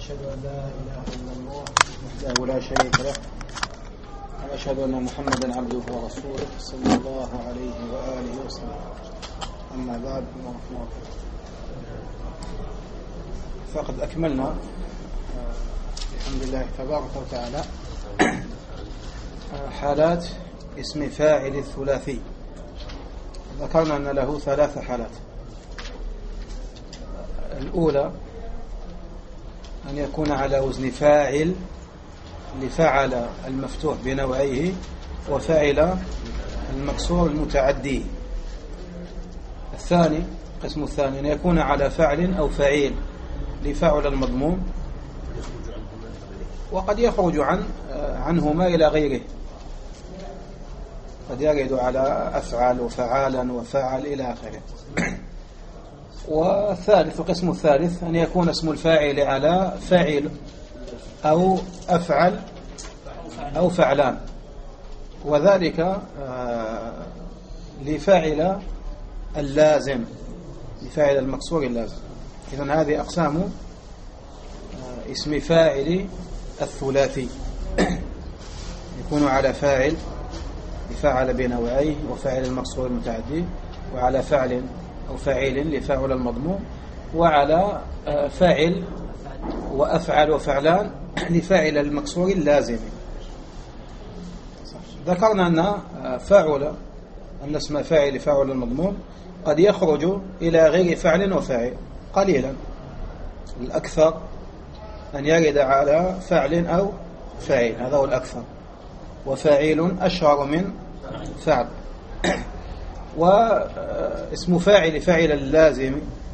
أشهد أن لا إله إلا الله وحده لا شريك له وأشهد أن محمدا عبده ورسوله صلى الله عليه وآله وسلم. أما بعد، فقد أكملنا بحمد الله تبارك وتعالى حالات اسم فاعل الثلاثي. ذكرنا أن له 3 حالات. الأولى أن يكون على وزن فاعل لفعل المفتوح بنوعيه وفاعل المكسور المتعدي. الثاني، قسم الثاني، أن يكون على فعل أو فعيل لفعل المضموم وقد يخرج عنهما إلى غيره، قد يرد على أفعل وفعالا وفعل إلى آخره. والثالث، القسم الثالث، أن يكون اسم الفاعل على فاعل أو أفعل أو فعلان، وذلك لفاعل اللازم، لفاعل المكسور اللازم. إذن هذه أقسام اسم فاعل الثلاثي: يكون على فاعل لفعل بنوعيه وفاعل المكسور المتعدي، وعلى فعل أو فاعل لفاعل المضموم، وعلى فاعل وأفعل وفعلان لفاعل المكسور اللازم. ذكرنا أن أن اسم فاعل لفاعل المضموم قد يخرج إلى غير فعل وفاعل قليلا، الأكثر أن يرد على فعل أو فاعل، هذا هو الأكثر، وفاعل أشهر من فعل. واسم فاعل فاعل اللازم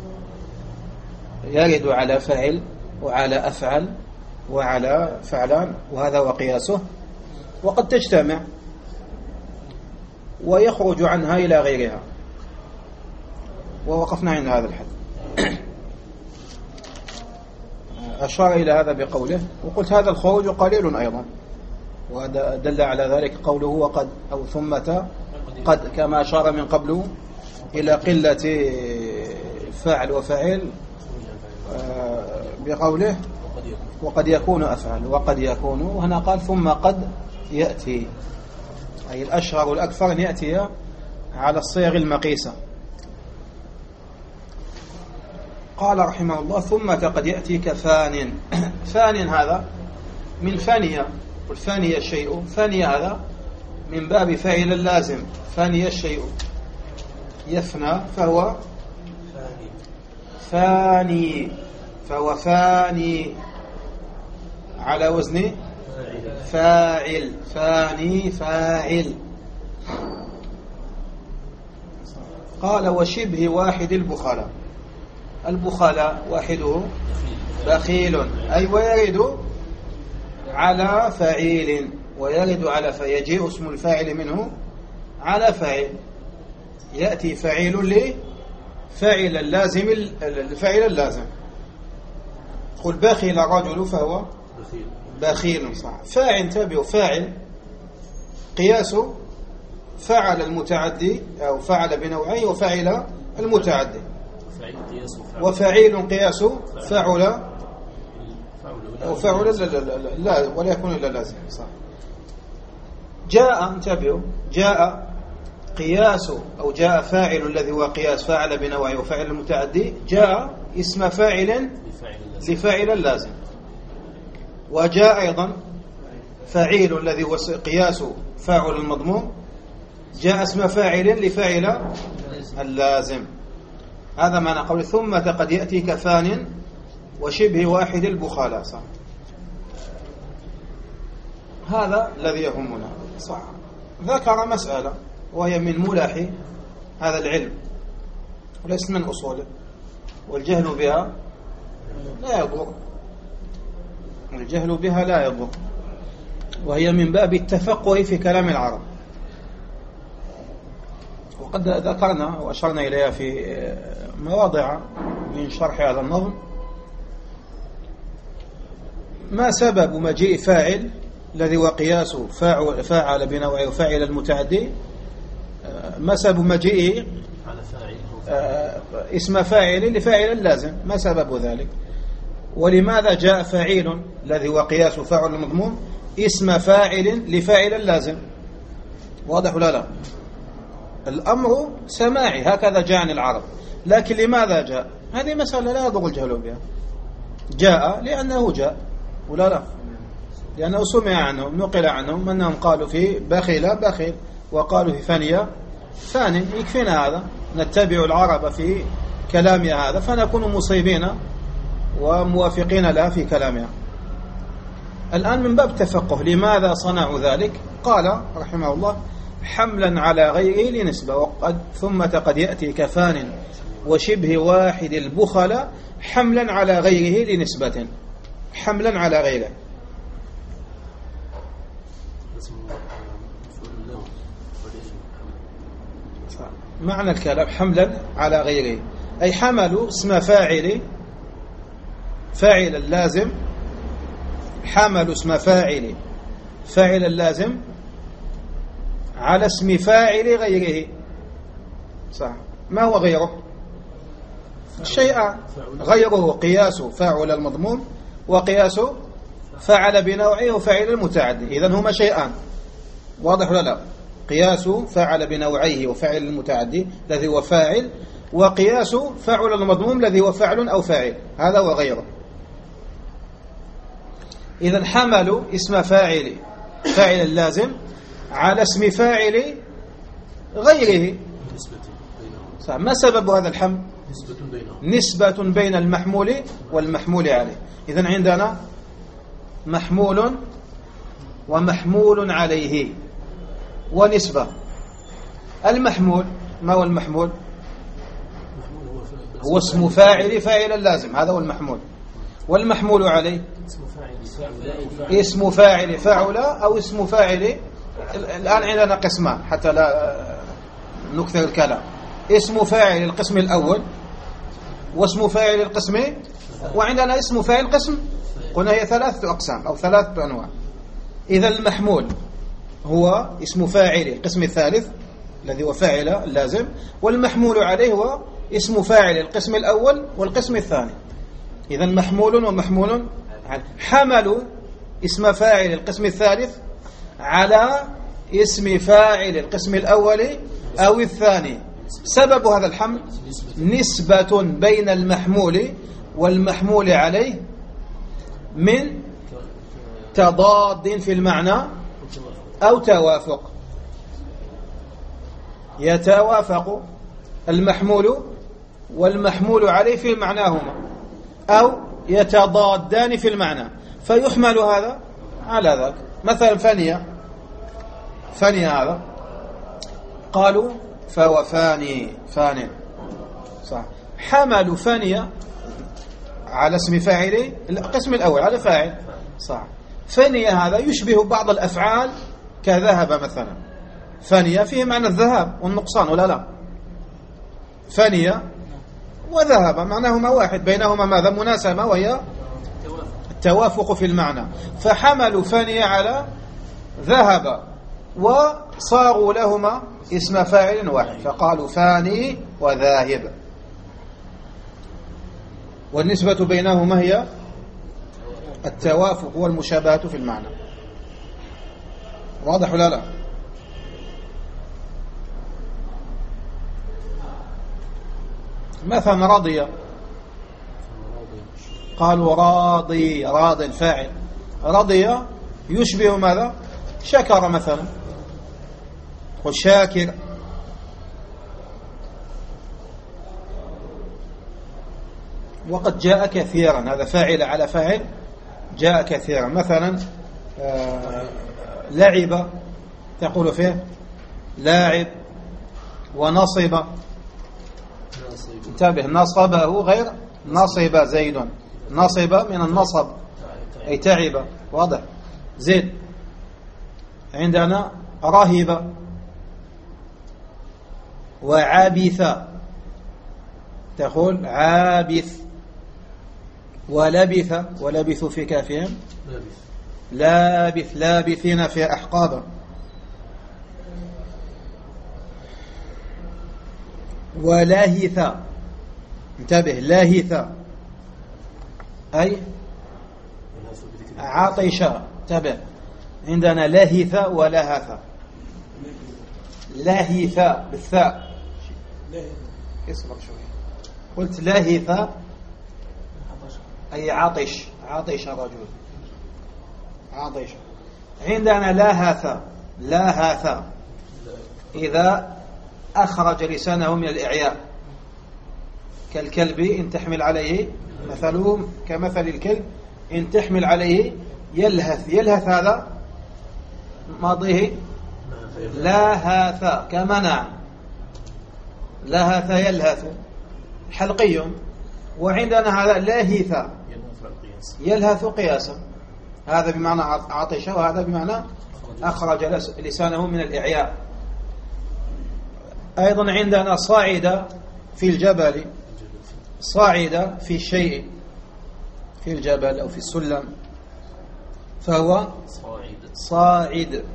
يرد على فاعل وعلى أفعل وعلى فعلان، وهذا وقياسه، وقد تجتمع ويخرج عنها إلى غيرها. ووقفنا عند هذا الحد. أشار إلى هذا بقوله، وقلت هذا الخروج قليل أيضا، ودل على ذلك قوله وقد أو ثمة قد، كما أشار من قبل إلى قلة فاعل وفاعل بقوله وقد يكون أفعل وقد يكون، وهنا قال ثم قد يأتي، أي الأشهر والأكثر أن يأتي على الصيغ المقيسة. قال رحمه الله ثم قد يأتي كفان. فان هذا من فانية، والفانية الشيء، فانية هذا من باب فاعل اللازم، فاني الشيء يفنى فهو فاني، فهو فاني على وزن فاعل، فاني فاعل. قال وشبه واحد البخلاء. البخلاء واحده بخيل، أي ويرد على فعيل، ويرد على فيجيء اسم الفاعل منه على فاعل، يأتي فعيل لفاعل اللازم، الفاعل اللازم. قل بخيل الرجل فهو بخيل، صح. فاعل، تابع فاعل قياس فعل المتعدي أو فعل بنوعين وفعل المتعدي، وفعيل قياس فعل أو فعل لا ولا يكون إلا لازم، صح. جاء، انتبهوا، جاء قياس أو جاء فاعل الذي هو قياس فعل بنوعه وفعل المتعدي، جاء اسم فاعل لفاعل اللازم. وجاء أيضا فعيل الذي هو قياس فاعل المضموم، جاء اسم فاعل لفاعل اللازم. هذا معنى قول ثم قد يأتي كفان وشبه واحد البخلاء، صح. هذا الذي يهمنا، صح. ذكر مسألة وهي من ملح هذا العلم وليس من أصوله، والجهل بها لا يضر، الجهل بها لا يضر، وهي من باب التفقه في كلام العرب. وقد ذكرنا وأشرنا إليها في مواضع من شرح هذا النظم. ما سبب مجيء فاعل الذي هو قياس فاعل بنوعه وفاعل المتعدي؟ ما سبب مجيئه اسم فاعل لفاعل اللازم؟ ما سبب ذلك؟ ولماذا جاء فعيل الذي هو قياس فاعل المضموم اسم فاعل لفاعل لازم؟ واضح ولا لا؟ الأمر سماعي، هكذا جاء عن العرب، لكن لماذا جاء؟ هذه مسألة لا يضر الجهل بها. جاء لأنه جاء ولا لا؟ لأنه سمع عنهم، نقل عنهم أنهم قالوا في بخيل وقالوا في فانية ثاني. يكفينا هذا، نتبع العرب في كلامها هذا فنكون مصيبين وموافقين لها في كلامها. الآن من باب التفقه لماذا صنعوا ذلك؟ قال رحمه الله: حملا على غيره لنسبة، ثم قد يأتي كفان وشبه واحد البخل حملا على غيره لنسبة. حملا على غيره، معنى الكلام حملا على غيره أي حملوا اسم فاعل اللازم، حملوا اسم فاعل اللازم على اسم فاعل غيره. صح. ما هو غيره؟ شيئا، غيره قياس فاعل المضموم وقياس فعل بنوعه وفاعل المتعدي. إذن هما شيئان، واضح ولا لا؟ قياس فعل بنوعيه وفاعل المتعدي الذي هو فاعل، وقياس فاعل المضموم الذي هو فاعل أو فاعل، هذا هو غيره. إذن حملوا اسم فاعل اللازم على اسم فاعل غيره. ما سبب هذا الحمل؟ نسبة بين المحمول والمحمول عليه. إذن عندنا محمول ومحمول عليه ونسبة. المحمول، ما هو المحمول؟ هو اسم فاعل اللازم، هذا هو المحمول. والمحمول عليه اسم فاعل فاعل أو اسم فاعل. الآن عندنا قسمان حتى لا نكثر الكلام: اسم فاعل القسم الأول واسم فاعل القسم، وعندنا اسم فاعل قسم. قلنا هي 3 أقسام أو 3 أنواع. إذا المحمول هو اسم فاعل القسم الثالث الذي هو فاعل اللازم، والمحمول عليه هو اسم فاعل القسم الأول والقسم الثاني. إذا محمول ومحمول. حملوا اسم فاعل القسم الثالث على اسم فاعل القسم الأول أو الثاني. سبب هذا الحمل نسبة بين المحمول والمحمول عليه من تضاد في المعنى أو توافق. يتوافق المحمول والمحمول عليه في معناهما، أو يتضادان في المعنى فيحمل هذا على ذاك. مثلا فانية هذا قالوا فهو فان، صح. حملوا فانية على اسم فاعل القسم الأول، على فاعل، صح. فانية هذا يشبه بعض الأفعال كذهب مثلا. فانية فيه معنى الذهاب والنقصان ولا لا؟ فانية وذهب معناهما واحد، بينهما ماذا؟ مناسبة، وهي التوافق في المعنى. فحملوا فانية على ذهب وصاروا لهما اسم فاعل واحد، فقالوا فاني وذاهب، والنسبة بينهما هي التوافق والمشابهة في المعنى. واضح ولا لا؟ مثلا رضي، قالوا راض الفاعل. رضي يشبه ماذا؟ شكر مثلا، وشاكر. وقد جاء كثيرا، هذا فاعل على فاعل جاء كثيرا. مثلا لعب تقول فيه لاعب. ونصب، انتبه، نصبه غير نصب زيد. نصب من النصب أي تعب، واضح. زيد. عندنا رهب وعابث تقول عابث. ولبث في كافهم لابثين في أحقابا. ولهث، انتبه، لاهث أي عطش. تابع، عندنا لهث ولهث. لهث بالثاء، اصبر شوي. قلت لهث أي عطش، عطش الرجل، عطش. عندنا لهث، لهث إذا أخرج لسانه من الإعياء، كالكلب إن تحمل عليه، مثله كمثل الكلب إن تحمل عليه يلهث. يلهث هذا ماضيه لهث، كمنع. لهث يلهث حلقي. وعندنا هذا لهث يلهث قياسا، هذا بمعنى عطش وهذا بمعنى أخرج لسانه من الإعياء. أيضا عندنا صاعد في الجبل، صاعد في الشيء، في الجبل أو في السلم، فهو صاعد.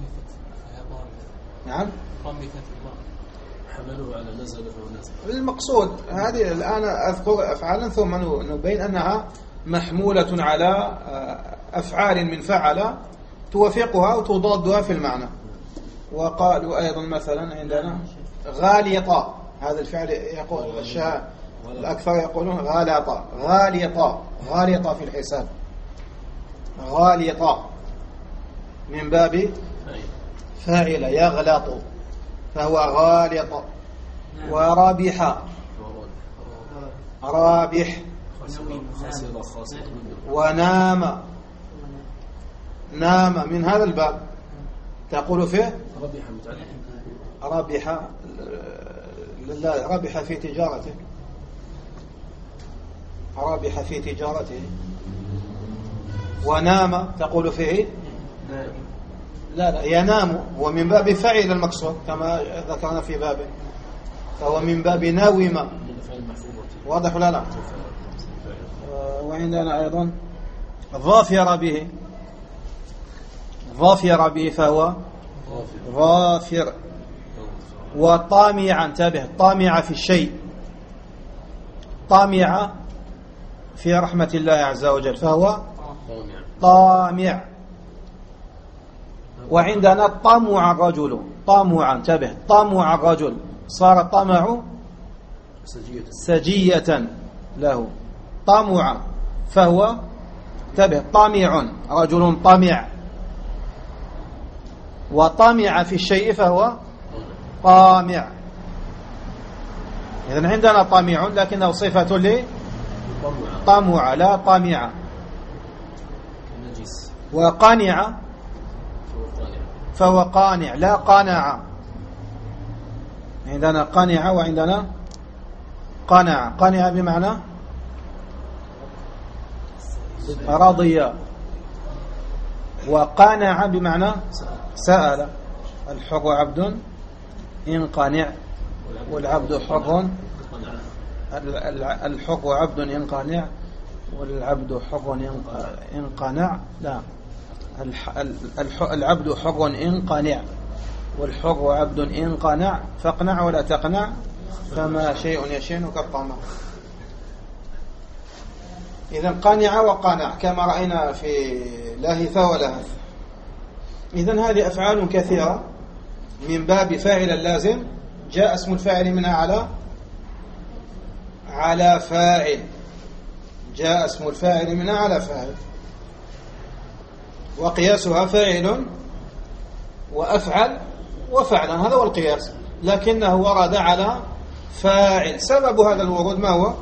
نعم، حملوا على نزل ونزل. المقصود هذه الآن أذكر أفعالا ثم نبين أنها محمولة على أفعال من فعل توافقها وتضادها في المعنى. وقالوا أيضا مثلا عندنا غالطة، هذا الفعل يقول الأكثر يقولون غالطة، غالطة، غالطة في الحساب، غالطة من باب فاعل يغلط، فهو غالط. ورابح، رابح. ونام، نام من هذا الباب تقول فيه ربح، لا، ربح في تجارته، ربح في تجارته. ونام تقول فيه لا لا، ينام، هو من باب فعل المقصود كما ذكرنا في بابه، فهو من باب ناوم. واضح ولا لا؟ وعندنا أيضا ظافر به، ظافر به فهو ظافر. وطامعا، انتبه، طامع في الشيء، طامع في رحمة الله عز وجل، فهو طامع. وعندنا طمع الرجل، طمع، انتبه، طمع الرجل، صار الطمع سجية له، طمع، فهو انتبه طامع، رجل طمع. وطمع في الشيء فهو طامع. إذن عندنا طامع لكنه صفة لطمع لا طامع. وقانع فهو قانع لا قانع. عندنا قانع وعندنا قنع. قنع بمعنى رضي، وقانع بمعنى سأل. الحر عبد ينقنع، والعبد حر، الحر عبد ينقنع والعبد حر ينقنع، لا، العبد حر انقنع والحر عبد انقنع، فاقنع ولا تقنع، فما شيء يشين كالطمع. إذن قانع وقانع كما رأينا في لهث ولهث. إذن هذه أفعال كثيرة من باب فاعل اللازم، جاء اسم الفاعل منها على فاعل، جاء اسم الفاعل منها على فاعل، وقياسها فاعل وأفعل وفعلا، هذا هو القياس، لكنه ورد على فاعل. سبب هذا الورود ما هو؟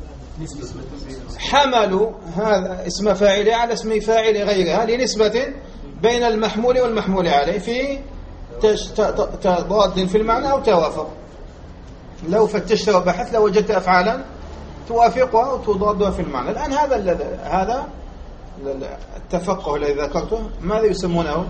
حملوا هذا اسم فاعل على اسم فاعل غيرها لنسبة بين المحمول والمحمول عليه في تضاد في المعنى أو توافق. لو فتشت وبحثت لوجدت أفعالا توافقها وتضادها في المعنى. الآن هذا التفقه الذي ذكرته ماذا يسمونه؟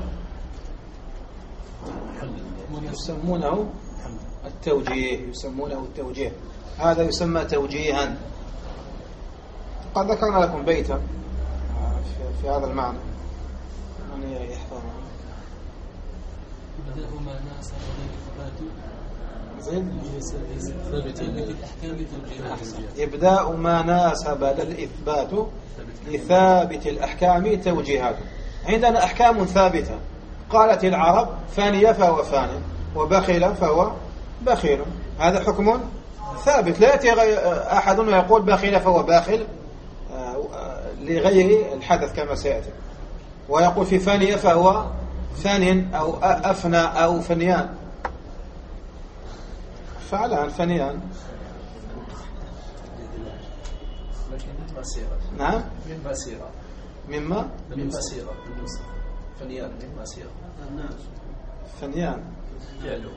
يسمونه التوجيه، يسمونه التوجيه. هذا يسمى توجيها. قد ذكرنا لكم بيتا في هذا المعنى، من يحفظه؟ بدأهما ناس غير ثبات إبداء ما ناسب للإثبات لثابت الأحكام توجيهات. عندنا أحكام ثابتة. قالت العرب فاني فهو فان، وبخل فهو بخيل. هذا حكم ثابت، لا يأتي أحد ويقول بخل فهو باخل لغير الحدث كما سيأتي، ويقول في فاني فهو فان أو أفنى أو فنيان. فعلان فنيان. نعم من مسيرة. مما من مسيرة فنيان من مسيرة. فنيان فعله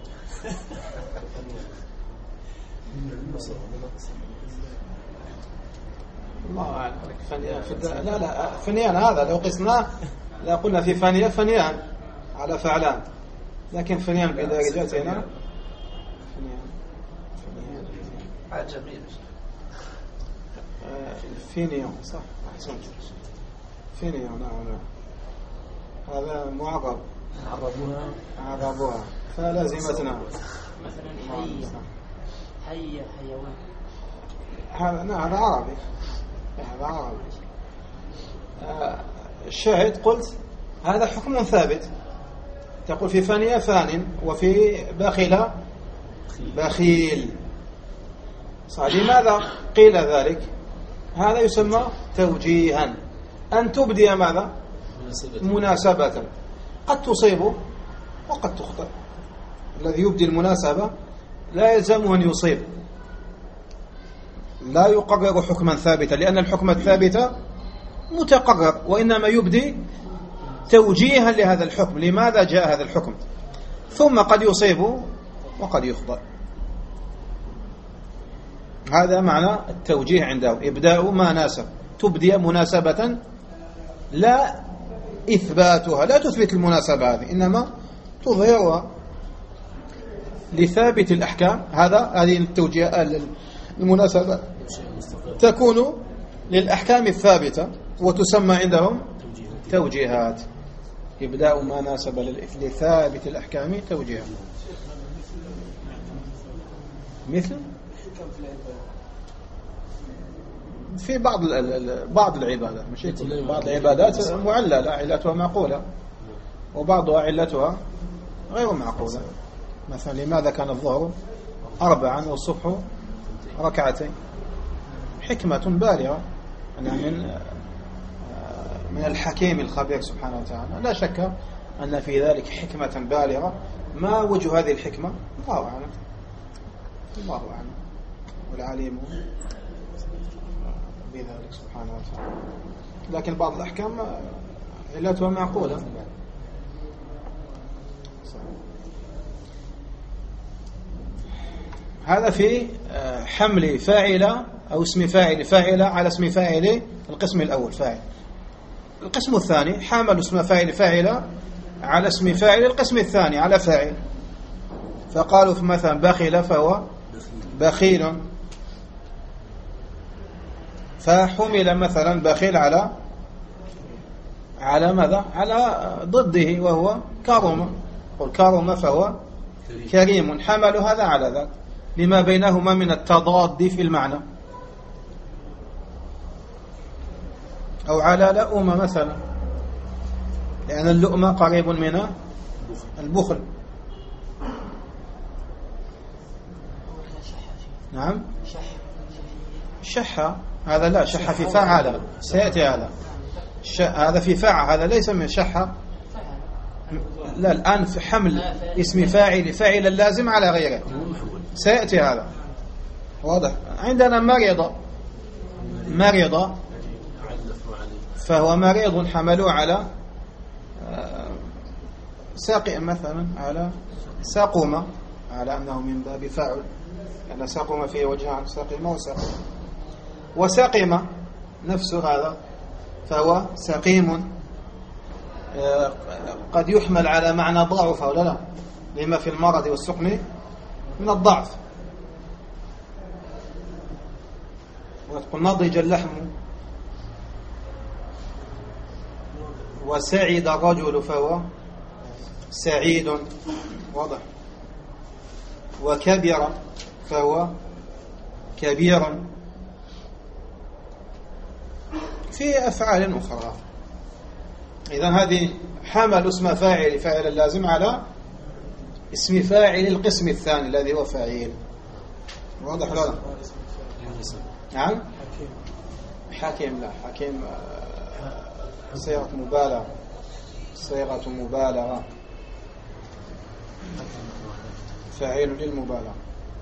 الله أعلم. فنيان لا فنيان هذا لو قسناه لا قلنا في فانية فنيان على فعلان، لكن فنيان بدرجتنا فنيان جميل. فينيون صح، أحسنت. فينيون نعم. هذا معرب عربوها فلازمتنا. مثلا حي حيوان. هذا نعم هذا عربي. هذا عربي. الشاهد قلت هذا حكم ثابت. تقول في فانية فان، وفي بخيل بخيل. صح. لماذا قيل ذلك؟ هذا يسمى توجيها. أن تبدي ماذا؟ مناسبة. قد تصيب وقد تخطئ. الذي يبدي المناسبة لا يلزم أن يصيب، لا يقرر حكما ثابتا، لأن الحكم الثابت متقرر، وإنما يبدي توجيها لهذا الحكم. لماذا جاء هذا الحكم؟ ثم قد يصيب وقد يخطئ. هذا معنى التوجيه عنده. إبداء ما ناسب، تبدي مناسبة لا إثباتها، لا تثبت المناسبة هذه، إنما تظهرها لثابت الأحكام. هذه التوجيه المناسبة تكون للأحكام الثابتة وتسمى عندهم توجيهات. إبداء ما ناسب لثابت الأحكام توجيهات. مثل في بعض العبادات، مش بعض العبادات معللة علتها معقولة، وبعضها علتها غير معقولة. مثلا لماذا كان الظهر 4 والصبح 2؟ حكمة بالغة من الحكيم الخبير سبحانه وتعالى. لا شك أن في ذلك حكمة بالغة. ما وجه هذه الحكمة؟ الله أعلم. الله أعلم والعليم بذلك سبحانه وتعالى. لكن بعض الأحكام علتها معقولة. هذا في حمل فاعلة أو اسم فاعل على اسم فاعل. القسم الأول فاعل. القسم الثاني حمل اسم فاعل على اسم فاعل. القسم الثاني على فاعل. فقالوا في مثلا بخيل فهو بخيل، فحمل مثلا بخيل على ماذا؟ على ضده وهو كرم. قل كرم فهو كريم. حملوا هذا على ذاك لما بينهما من التضاد في المعنى. أو على لؤم مثلا، لأن اللؤم قريب من البخل. نعم شح. هذا لا شح في فعل، سيأتي هذا. هذا في فعل، هذا ليس من شح. لا الآن في حمل اسم فاعل اللازم على غيره، سيأتي هذا. واضح. عندنا مريض فهو مريض حملوا على ساقم مثلا، على ساقومة، على أنه من باب فاعل، لأن ساقومة فيه وجهان، ساقمة وساقمة نفس هذا، فهو سقيم. قد يحمل على معنى ضعف أو لا، لما في المرض والسقم من الضعف. وتقول نضج اللحم، وسعد الرجل فهو سعيد. واضح. وكبر فهو كبير، في أفعال أخرى. إذن هذه حمل اسم فاعل فاعل اللازم على اسم فاعل القسم الثاني الذي هو فاعل. واضح ولا لا؟ نعم. حكيم لا، حكيم صيغة مبالغة، صيغة مبالغة، فاعل للمبالغة.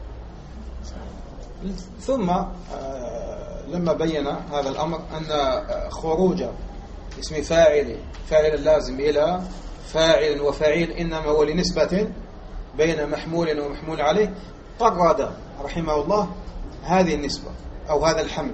ثم لما بين هذا الأمر أن خروج اسم فاعل اللازم إلى فاعل وفاعل إنما هو لنسبة بين محمول ومحمول عليه، قرد رحمه الله هذه النسبة أو هذا الحمل،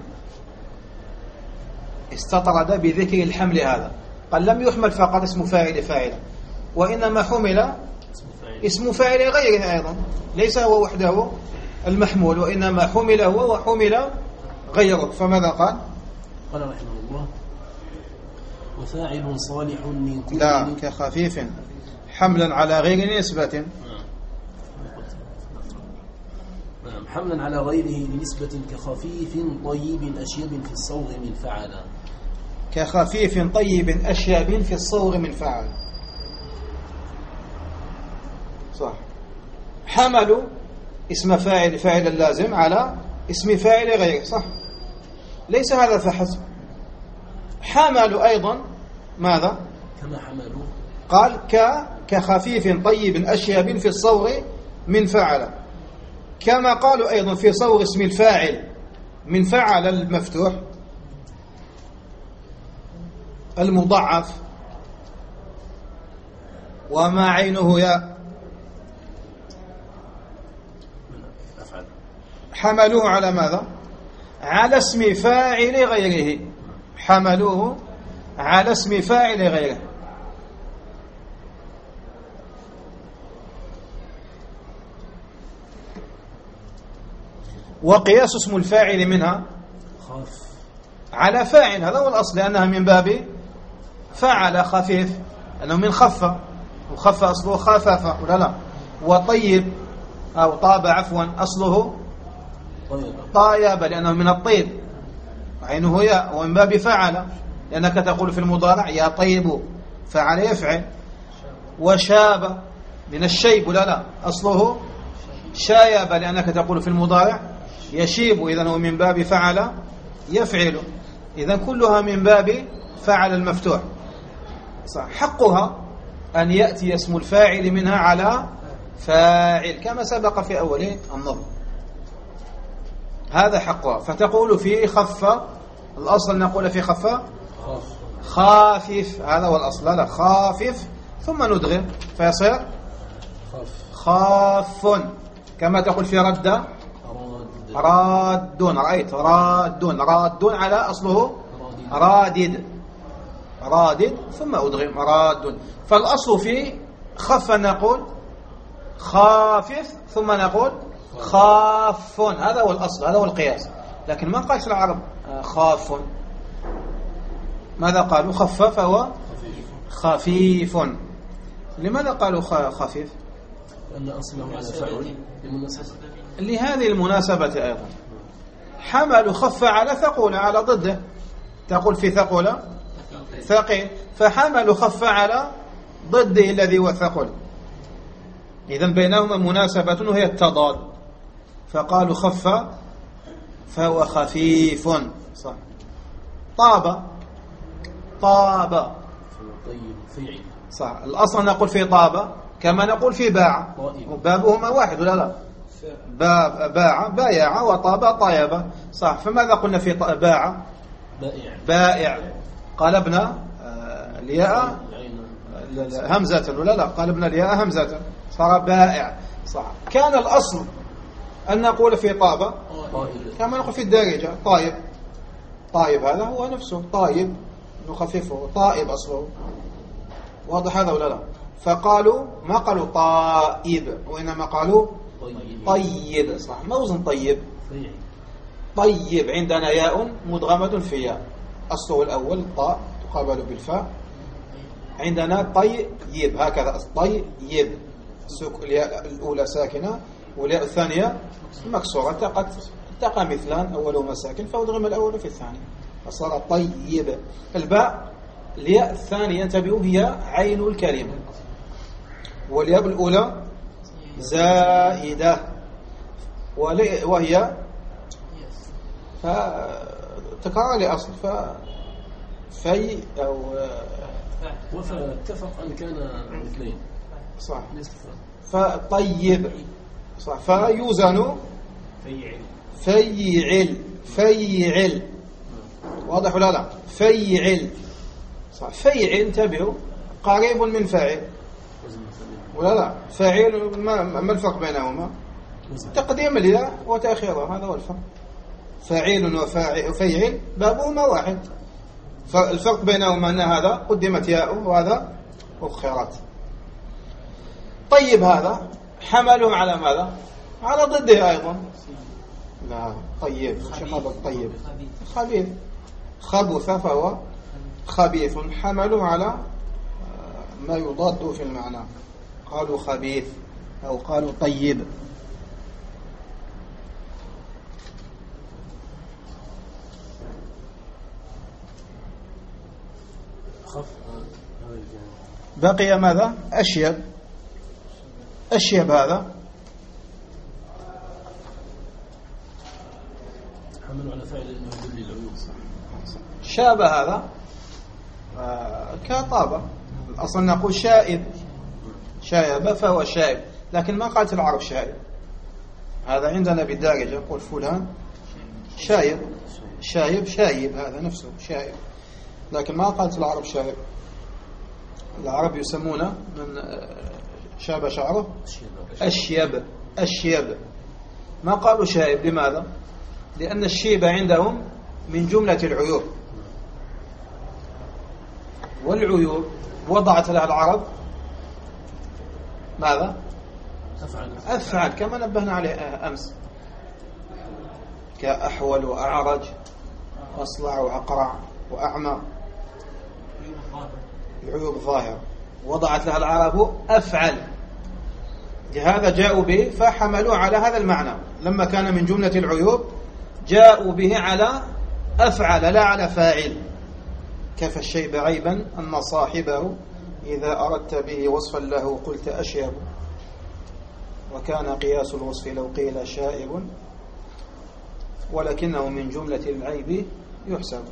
استطرد بذكر الحمل هذا، قال لم يحمل فقط اسم فاعل وإنما حمل اسم فاعل غيره أيضا، ليس هو وحده المحمول وإنما حمل هو وحمل غيره. فماذا قال؟ قال رحمه الله: وفاعل صالح من كل لا كخفيف حملا على غير نسبة، حملا على غيره لنسبة كخفيف طيب أشيب في الصوغ من فعل. كخفيف طيب أشيب في الصوغ من فعل. صح، حملوا اسم فاعل اللازم على اسم فاعل غيره، صح، ليس هذا فحسب، حملوا أيضا ماذا؟ كما حملوا، قال كخفيف طيب أشيب في الصوغ من فعل، كما قالوا أيضا في صوغ اسم الفاعل من فعل المفتوح المضاعف وما عينه ياء، حملوه على ماذا؟ على اسم فاعل غيره، حملوه على اسم فاعل غيره. وقياس اسم الفاعل منها خاف على فاعل، هذا هو الأصل، لأنها من باب فعل خفيف، أنه من خف، وخف أصله خفف ولا لا؟ وطيب أو طاب عفوا أصله طايب لأنه من الطيب، عينه ياء، ومن باب فعل لأنك تقول في المضارع يا طيب، فعل يفعل. وشاب من الشيب ولا لا؟ أصله شايب لأنك تقول في المضارع يشيب، إذن هو من باب فعل يفعل، إذن كلها من باب فعل المفتوح. صح، حقها أن يأتي اسم الفاعل منها على فاعل كما سبق في أول النظم، هذا حقها. فتقول في خف، الأصل نقول في خف خافف، هذا هو الأصل، لا خافف ثم ندغم فيصير خاف، كما تقول في رد راد، رأيت راد على أصله رادد ثم أدغم راد. فالأصل في خف نقول خافف ثم نقول خاف، هذا هو الأصل، هذا هو القياس. لكن ما قالش العرب خاف، ماذا قالوا؟ خف فهو خفيف. لماذا قالوا خفيف؟ لأن أصله على فعل لهذه المناسبة أيضا. حملوا خف على ثقول، على ضده، تقول في ثقول ثقيل، فحملوا خف على ضده الذي هو ثقل، إذن بينهما مناسبة وهي التضاد، فقالوا خف فهو خفيف. صح. طاب صح، الأصل نقول في طاب كما نقول في باع، بابهما واحد ولا لا؟ باع بايع وطاب طايب، صح. فماذا قلنا في باع؟ بائع. قلبنا الياء همزة ولا لا؟ قلبنا الياء همزة صار بائع، صح. كان الأصل أن نقول في طاب كما نقول في الدارجة طايب، هذا هو نفسه طايب، نخففه طائب أصله، واضح هذا ولا لا؟ فقالوا ما قالوا طائب وإنما قالوا طيب، صح. موزن طيب عندنا ياء مدغمة في ياء، أصله الأول طاء تقابل بالفاء، عندنا طيب هكذا طيب، الياء الأولى ساكنة والياء الثانية مكسورة التقى مثلان أوله ساكن فأدغم الأول في الثاني فصار طيب. الباء الياء الثانية انتبهوا هي عين الكلمة، والياء الأولى زائدة وهي فتكرر لأصل في أو واتفق أن كان اثنين صح. فطيب صح. فيوزن فيعل واضح ولا لا؟ فيعل صح. فيعل انتبهوا قريب من فاعل ولا لا؟ فاعل ما الفرق بينهما؟ تقديم الياء وتأخيرها، هذا هو الفرق. فاعل وفيعل بابهما واحد، فالفرق بينهما أن هذا قدمت ياء وهذا أخرت. طيب هذا حملوا على ماذا؟ على ضده أيضا. لا طيب شخبط طيب خبيث، خبث فهو خبيث. حملوا على ما يضاد في المعنى، قالوا خبيث أو قالوا طيب. بقي ماذا؟ أشيب. أشيب هذا حملوا على فعل انه يدل للعيوب. شابه هذا كطابة. أصلا نقول شائب، شايب فهو شائب، لكن ما قالت العرب شائب. هذا عندنا بالدارجة نقول فلان شايب، شايب شايب هذا نفسه شايب، لكن ما قالت العرب شايب. العرب يسمونه من شاب شعره أشيب. أشيب ما قالوا شايب. لماذا؟ لأن الشيبة عندهم من جملة العيوب، والعيوب وضعت لها العرب ماذا؟ أفعل كما نبهنا عليه أمس، كأحول وأعرج وأصلع وأقرع وأعمى، العيوب ظاهرة وضعت لها العرب أفعل، لهذا جاءوا به فحملوا على هذا المعنى. لما كان من جملة العيوب جاءوا به على أفعل لا على فاعل. كفى الشيب عيبا أن صاحبه إذا أردت به وصفا له قلت أشيب، وكان قياس الوصف لو قيل شائب، ولكنه من جملة العيب يحسب.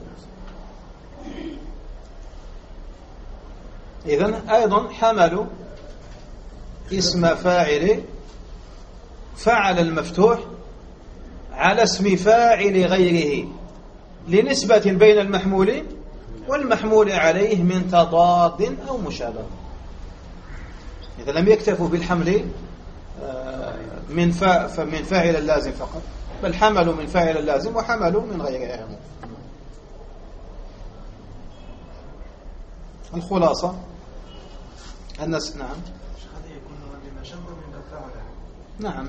إذن أيضا حملوا اسم فاعل فعل المفتوح على اسم فاعل غيره لنسبة بين المحمول والمحمول عليه من تضاد أو مشابه. إذا لم يكتفوا بالحمل من فاعل اللازم فقط، بل حملوا من فاعل اللازم وحملوا من غيره. الخلاصة الناس نعم نعم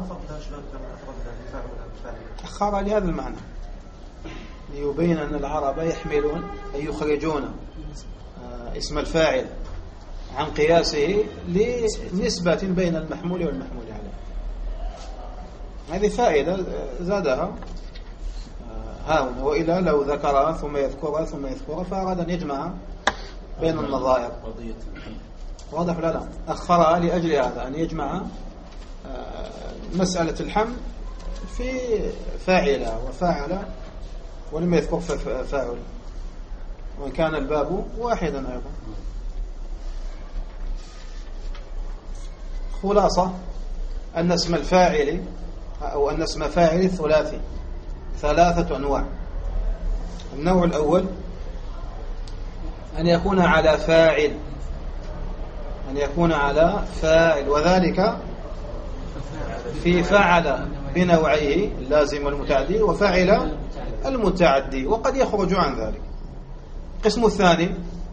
أخر لهذا المعنى ليبين أن العرب يحملون أي يخرجون اسم الفاعل عن قياسه لنسبة بين المحمول والمحمول عليه. هذه فائدة زادها هاهنا، وإلا لو ذكرها ثم يذكرها ثم يذكرها فأراد أن يجمع بين النظائر. واضح ولا لا؟ أخرها لأجل هذا، أن يجمع مسألة الحمل في فاعلة وفاعلة ولم يذكر فاعل، وإن كان الباب واحدا أيضا. خلاصة أن اسم الفاعل أو أن اسم فاعل ثلاثي، ثلاثة أنواع. النوع الأول أن يكون على فاعل، أن يكون على فاعل، وذلك في فعل بنوعيه اللازم والمتعدي وفعل المتعدي، وقد يخرج عن ذلك. القسم الثاني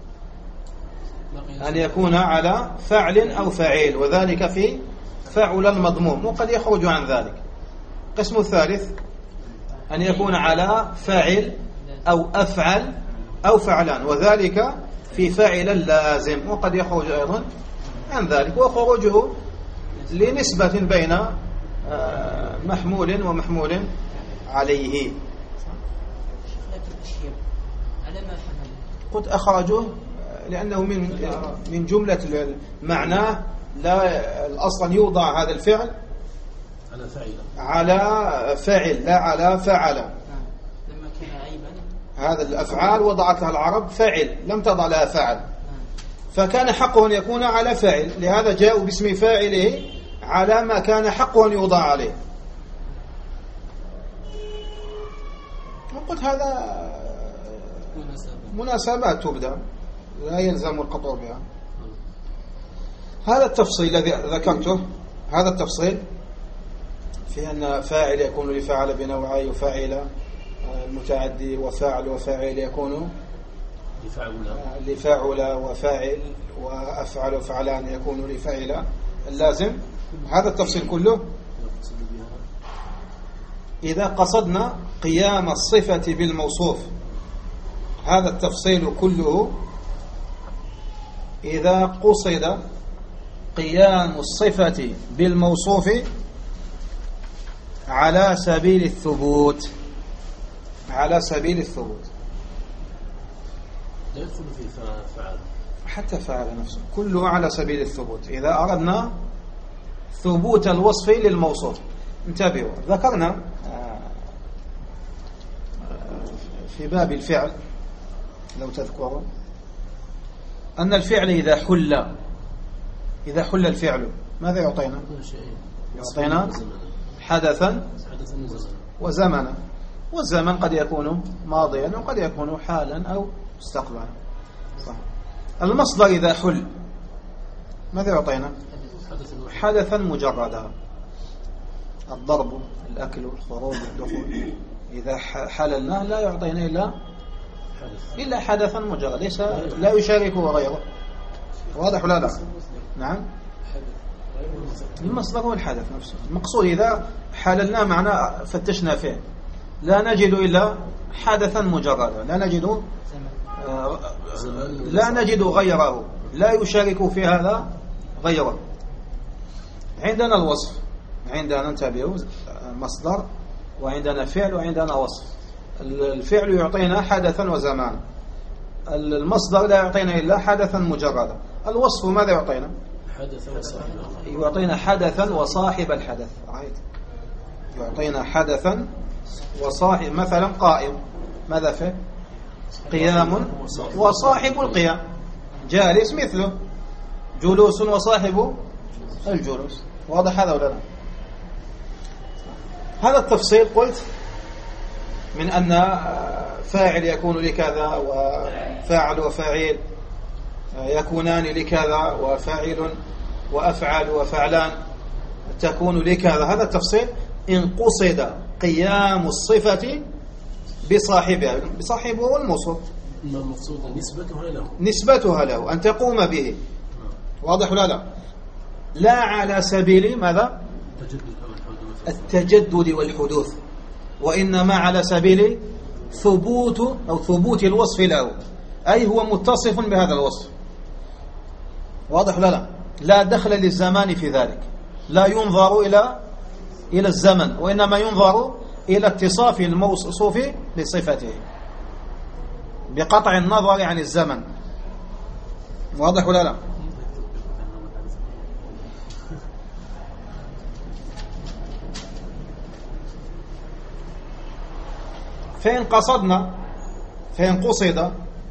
أن يكون على فعل أو فعيل، وذلك في فعل المضموم، وقد يخرج عن ذلك. القسم الثالث أن يكون على فاعل أو أفعل أو فعلان، وذلك في فاعل اللازم، وقد يخرج أيضا عن ذلك. وخروجه لنسبة بين محمول ومحمول عليه. على ما حمل قلت أخرجه لأنه من جملة معناه لا الأصل يوضع هذا الفعل على فاعل لا على فعل. لما كان عيبا هذا الأفعال وضعت لها العرب فاعل لم تضع لها فعل، فكان حقه أن يكون على فاعل، لهذا جاءوا باسم فاعله على ما كان حقه أن يوضع عليه. وقلت هذا مناسبات تبدأ لا يلزم القطع بها. هذا التفصيل الذي ذكرته، هذا التفصيل في أن فاعل يكون لفعل بنوعي، وفاعل المتعدي وفاعل وفاعل يكون لفاعل، وفاعل وأفعل وفعلان يكون لفاعل اللازم. هذا التفصيل كله إذا قصدنا قيام الصفة بالموصوف. هذا التفصيل كله إذا قصد قيام الصفة بالموصوف على سبيل الثبوت، على سبيل الثبوت. لا يدخل في فعل، حتى فعل نفسه كله على سبيل الثبوت. إذا أردنا ثبوت الوصف للموصوف، انتبهوا، ذكرنا في باب الفعل لو تذكروا أن الفعل إذا حل الفعل ماذا يعطينا؟ يعطينا حدثا وزمنا، والزمن قد يكون ماضيا وقد يكون حالا أو مستقبلا. صح. المصدر إذا حل ماذا يعطينا؟ حدثا مجردا، الضرب، الأكل، الخروج، الدخول. إذا حللناه لا يعطينا إلا حدثا مجرد، ليس لا يشاركه غيره. واضح ولا لا؟ نعم، المصدر هو الحدث نفسه. المقصود إذا حللناه معنا فتشنا فيه لا نجد إلا حدثا مجردا، لا نجد غيره، لا يشارك في هذا غيره. عندنا الوصف، عندنا انتبهوا مصدر، وعندنا فعل، وعندنا وصف. الفعل يعطينا حدثا وزمان، المصدر لا يعطينا إلا حدثا مجردا. الوصف ماذا يعطينا؟ يعطينا حدثا وصاحب الحدث. رأيت؟ يعطينا حدثا وصاحب. مثلا قائم، ماذا فيه؟ قيام وصاحب القيام. جالس مثله جلوس وصاحب الجلوس. واضح هذا ولا لا؟ هذا التفصيل قلت من أن فاعل يكون لكذا، وفاعل وفاعل يكونان لكذا، وفاعل وأفعل وفعلان تكون لكذا. هذا التفصيل إن قصد قيام الصفة بصاحبها، بصاحبه والموصوف، نسبتها له أن تقوم به. واضح ولا لا؟ لا على سبيل ماذا؟ التجدد والحدوث، وإنما على سبيل ثبوت الوصف له، أي هو متصف بهذا الوصف. واضح ولا لا؟ لا دخل للزمان في ذلك، لا ينظر إلى الزمن، وإنما ينظر إلى اتصاف الموصوف بصفته بقطع النظر عن الزمن. واضح ولا لا؟ فإن قصد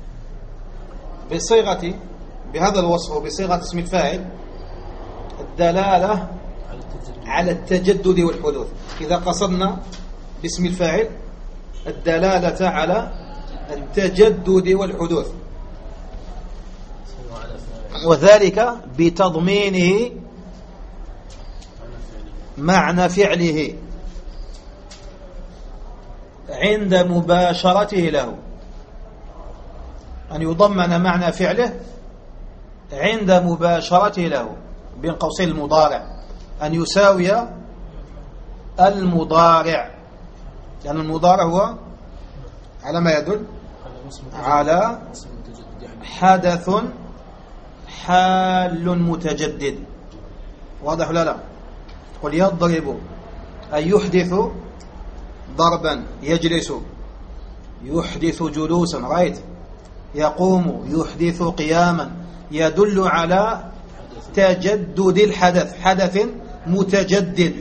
بصيغة بهذا الوصف وبصيغة اسم الفاعل الدلالة على التجدد والحدوث. إذا قصدنا باسم الفاعل الدلالة على التجدد والحدوث، وذلك بتضمينه معنى فعله عند مباشرته له، أن يضمن معنى فعله عند مباشرته له، بين قوسين المضارع، أن يساوي المضارع، لأن المضارع هو على ما يدل على حدث حال متجدد. واضح ولا لا؟ قل يضرب أي يحدث ضربا، يجلس يحدث جلوسا، رأيت، يقوم يحدث قياما، يدل على تجدد الحدث، حدث متجدد.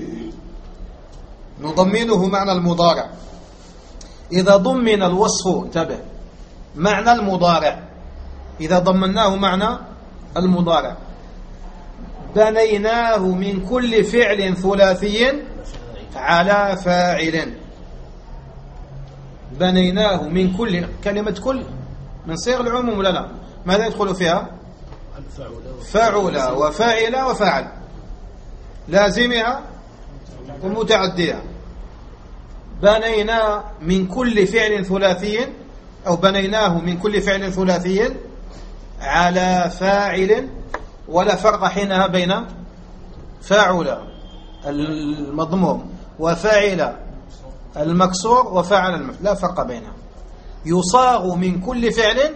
نضمنه معنى المضارع. إذا ضمن الوصف، انتبه، معنى المضارع، إذا ضمناه معنى المضارع، بنيناه من كل فعل ثلاثي على فاعل. بنيناه من كل، كلمة كل من صيغ العموم ولا لا؟ ماذا يدخل فيها؟ فعل وفاعل وفاعل، لازمها ومتعديها. بنينا من كل فعل ثلاثي، أو بنيناه من كل فعل ثلاثي على فاعل، ولا فرق حينها بين فاعل المضموم وفاعل المكسور وفاعل المفتوح، لا فرق بينها. يصاغ من كل فعل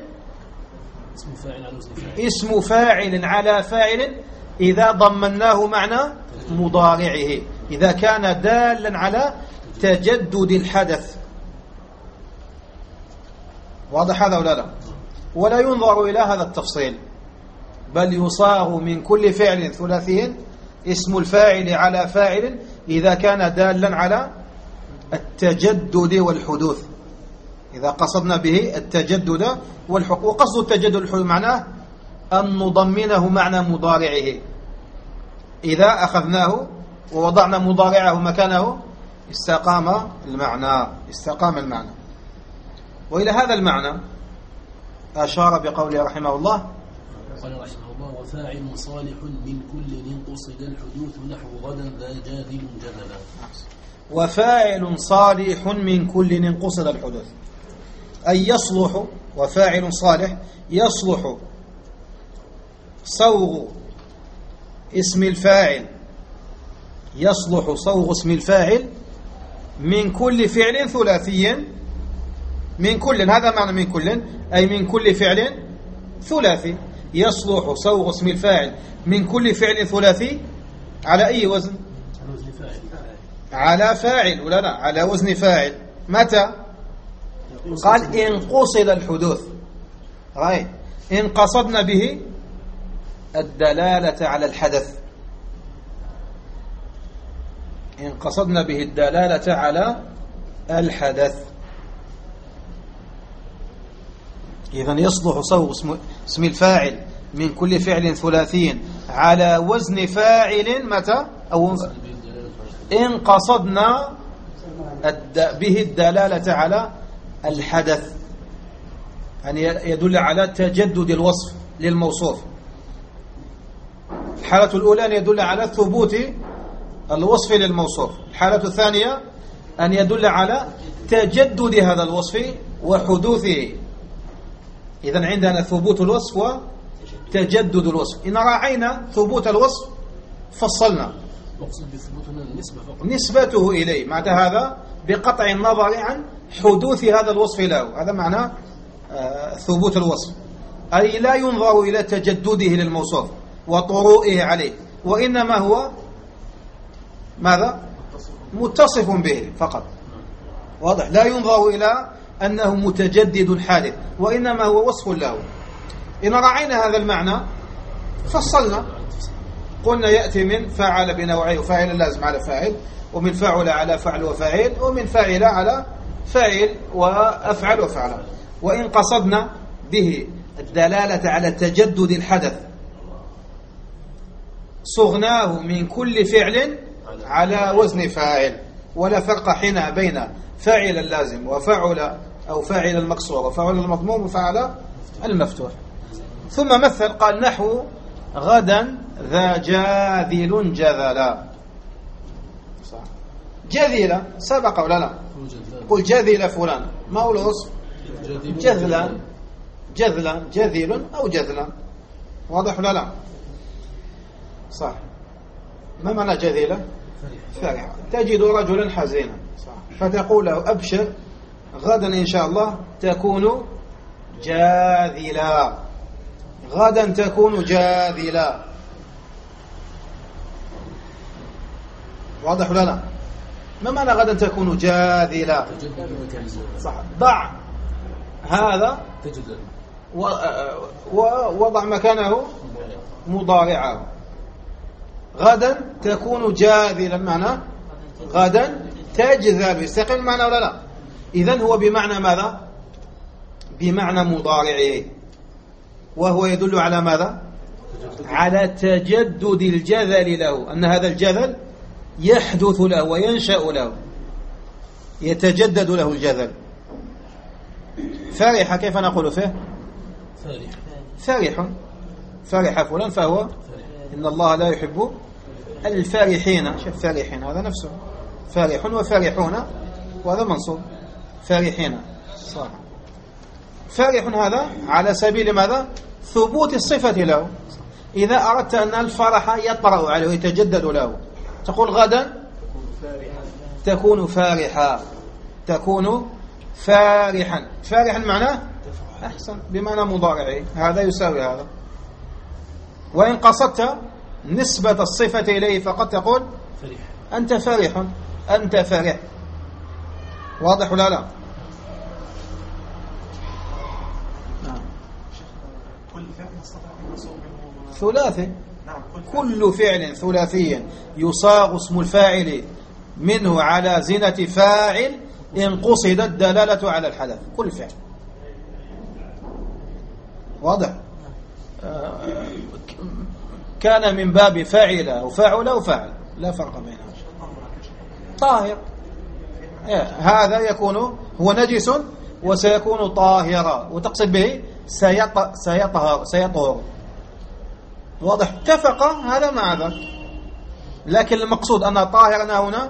اسم فاعل على فاعل إذا ضمناه معنى مضارعه، إذا كان دالا على تجدد الحدث. واضح هذا ولا لا؟ ولا ينظر إلى هذا التفصيل، بل يصاغ من كل فعل ثلاثي اسم الفاعل على فاعل إذا كان دالا على التجدد والحدوث، إذا قصدنا به التجدد والحدوث. وقصد التجدد والحدوث معناه أن نضمنه معنى مضارعه، إذا أخذناه ووضعنا مضارعه مكانه استقام المعنى، استقام المعنى. وإلى هذا المعنى أشار بقوله رحمه الله، قال رحمه الله: وفاعل صالح من كل انقصد الحدوث نحو غدا ذا جاذل جذلا. وفاعل صالح من كل انقصد الحدوث، أي يصلح، وفاعل صالح يصلح صوغ اسم الفاعل، يصلح صوغ اسم الفاعل من كل فعل ثلاثي. من كل، هذا معنى من كل، أي من كل فعل ثلاثي. يصلح صوغ اسم الفاعل من كل فعل ثلاثي على أي وزن؟ على فاعل ولا لا؟ على وزن فاعل. متى؟ قال إن قصد الحدوث، رأي إن قصدنا به الدلالة على الحدث، إن قصدنا به الدلالة على الحدث. إذن يصلح صوغ اسم الفاعل من كل فعل ثلاثي على وزن فاعل متى؟ أو إن قصدنا به الدلالة على الحدث، أن يدل على تجدد الوصف للموصوف. الحالة الأولى أن يدل على ثبوت الوصف للموصوف. الحالة الثانية أن يدل على تجدد هذا الوصف وحدوثه. إذن عندنا ثبوت الوصف وتجدد الوصف. إن راعينا ثبوت الوصف فصلنا، مقصود بثبوت النسبة فقط، نسبته إليه، معنى هذا بقطع النظر عن حدوث هذا الوصف له. هذا معنى ثبوت الوصف، أي لا ينظر إلى تجدده للموصوف وطروئه عليه، وإنما هو ماذا؟ متصف به فقط. واضح؟ لا ينظر إلى أنه متجدد حادث، وإنما هو وصف له. إن رعينا هذا المعنى فصلنا، قلنا يأتي من فاعل بنوعين، وفاعل لازم على فاعل، ومن فاعل على فعل وفاعل، ومن فاعل على فاعل وأفعل وفعل. وإن قصدنا به الدلالة على تجدد الحدث صغناه من كل فعل على وزن فاعل، ولا فرق حين بين فاعل اللازم وفاعل أو فاعل المكسور وفاعل المضموم وفاعل المفتوح. ثم مثل قال نحو غدا ذا جاذل جذلا. جذل سبق ولا لا؟ قل جذل فلان، ما هو الوصف؟ جذلا، جذلا، جذل أو جذلا. واضح ولا لا؟ صح. ما معنى جذيلة؟ فرح. تجد رجلا حزينا فتقول له أبشر غدا إن شاء الله تكون جاذلا، غدا تكون جاذلا. واضح ولا لا؟ ما معنى غدا تكون جاذلة؟ صح. ضع هذا تجدد ووضع مكانه مضارعه. غدا تكون جاذلا معنى غدا تجذل. يستقيم المعنى ولا لا؟ إذن هو بمعنى ماذا؟ بمعنى مضارعه، وهو يدل على ماذا؟ على تجدد الجذل له، أن هذا الجذل يحدث له وينشأ له، يتجدد له الجذل. فرح كيف نقول فيه؟ فرح. فرح فلان فهو إن الله لا يحب الفرحين. شوف فرحين هذا نفسه فرح وفرحون وهذا منصوب فرحين صح. فرح هذا على سبيل ماذا؟ ثبوت الصفة له. إذا أردت أن الفرح يطرأ عليه ويتجدد له تقول غدا تكون فرحا، تكون فرحا. فرحا معناه أحسن بمعنى مضارعه، هذا يساوي هذا. وإن قصدت نسبة الصفة إليه فقد تقول أنت فرح، أنت فرح. واضح ولا لا؟ ثلاثي. كل فعل ثلاثي يصاغ اسم الفاعل منه على زنة فاعل إن قصد الدلالة على الحدث. كل فعل واضح. كان من باب فاعل أو فاعل أو فاعل لا فرق بينهم. طاهر هذا يكون هو نجس وسيكون طاهرا، وتقصد به سيطهر. واضح. اتفق هذا مع ذاك، لكن المقصود أن طاهرنا هنا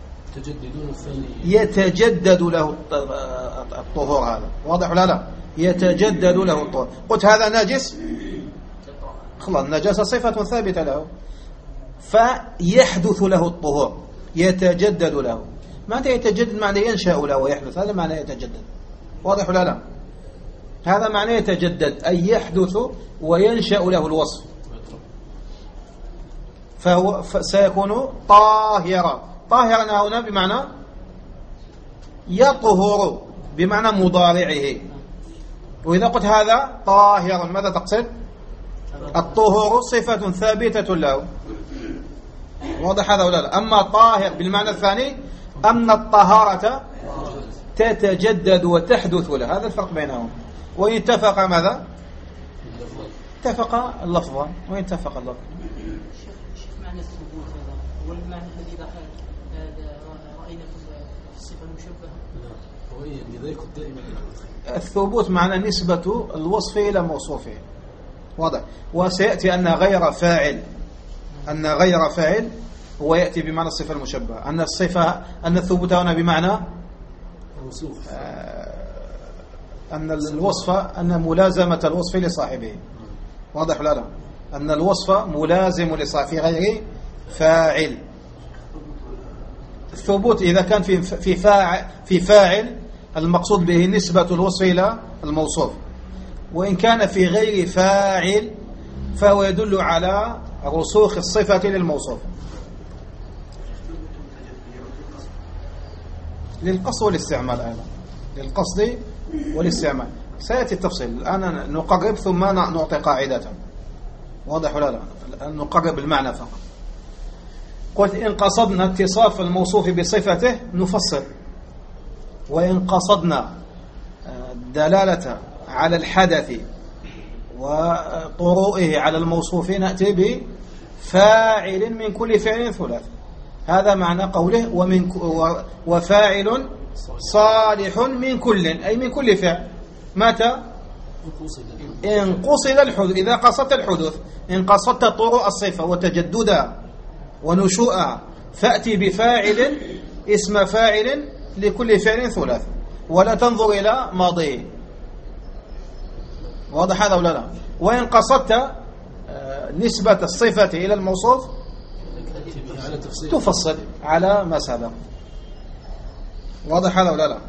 يتجدد له الطهور. هذا واضح ولا لا؟ يتجدد له الطهور. قلت هذا نجس خلاص، النجاسة صفة ثابتة له فيحدث له الطهور، يتجدد له. معنى يتجدد معنى ينشأ له ويحدث، هذا معنى يتجدد. واضح ولا لا؟ هذا معنى يتجدد أي يحدث وينشأ له الوصف، فهو سيكون طاهرا. طاهرا هنا بمعنى يطهر بمعنى مضارعه. وإذا قلت هذا طاهر ماذا تقصد؟ الطهور صفة ثابتة له. واضح هذا ولا لا؟ أما طاهر بالمعنى الثاني أن الطهارة تتجدد وتحدث له، هذا الفرق بينهم. وإن اتفق ماذا؟ اتفق اللفظ. وإن اتفق اللفظ. شيخ معنى الثبوت هذا هو المعنى الذي رأينا في الصفة المشبهة. الثبوت معنى نسبة الوصف إلى موصوفه. واضح. وسيأتي أن غير فاعل هو يأتي بمعنى الصفة المشبهة. أن الثبوت هنا بمعنى أن الوصف أن ملازمة الوصف لصاحبه. واضح ولا لا؟ أن الوصف ملازم لصاحبه غير فاعل. الثبوت إذا كان في فاعل المقصود به نسبة الوصف إلى الموصوف، وإن كان في غير فاعل فهو يدل على رسوخ الصفة للموصوف. للقصد والاستعمال أيضا، للقصد والاستعمال. سيأتي التفصيل. الآن نقرب ثم نعطي قاعدة. واضح ولا لا؟ الآن نقرب المعنى فقط. قلت إن قصدنا اتصاف الموصوف بصفته نفصل، وإن قصدنا دلالة على الحدث وطروئه على الموصوف نأتي بفاعل من كل فعل ثلاث. هذا معنى قوله وفاعل صالح من كل، أي من كل فعل. متى؟ إن قصد الحدث. إذا قصدت الحدث، إن قصدت طروء الصفة وتجددها ونشوءها فأتي بفاعل اسم فاعل لكل فعل ثلاث، ولا تنظر إلى ماضيه. واضح هذا ولا لا؟ وإن قصدت نسبة الصفة إلى الموصوف تفصل على ما سبق. واضح هذا ولا لا؟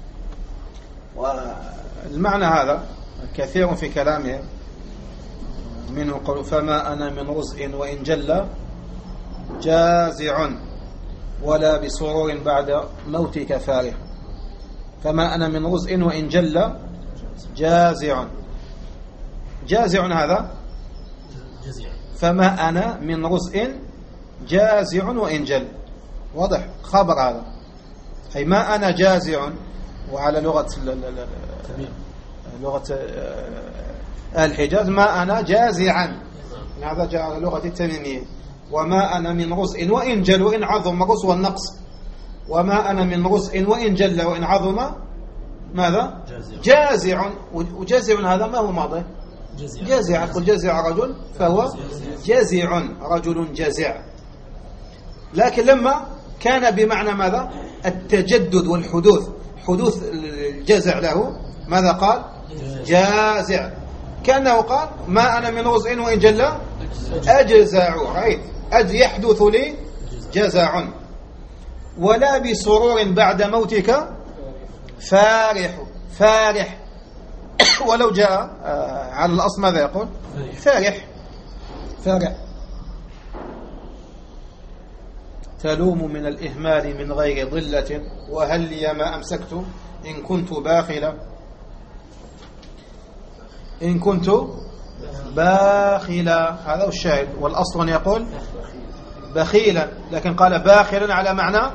والمعنى هذا كثير في كلامهم، منه قول فما أنا من رزء وإن جل جازع. ولا بسرور بعد موتك فارح. فما أنا من رزء وإن جل جازع. جازع هذا جزيع. فما أنا من رزء جازع وإن جل، واضح خبر هذا، أي ما أنا جازع. وعلى لغة الحجاز ما أنا جازعا، هذا جاء على لغة التميمية. وما أنا من رزء وإن جل، وإن عظم الرزء والنقص. وما أنا من رزء وإن جل وإن عظم ماذا؟ جازع. وجازع هذا ما هو ماضي؟ جازع. قل جازع رجل فهو جازع، رجل جازع. لكن لما كان بمعنى ماذا؟ التجدد والحدوث، حدوث الجزع له، ماذا قال؟ جازع. كأنه قال ما أنا من رزء وإن جل أجزع، رأيت يحدث لي جزع. ولا بسرور بعد موتك فارح. فارح ولو جاء على الأصل ماذا يقول؟ فارح. فارح. تلوم من الإهمال من غير ضلة، وهل لي ما أمسكت إن كنت باخلا. إن كنت باخلا هذا هو الشاهد، والأصل أن يقول بخيلا، لكن قال باخلا على معنى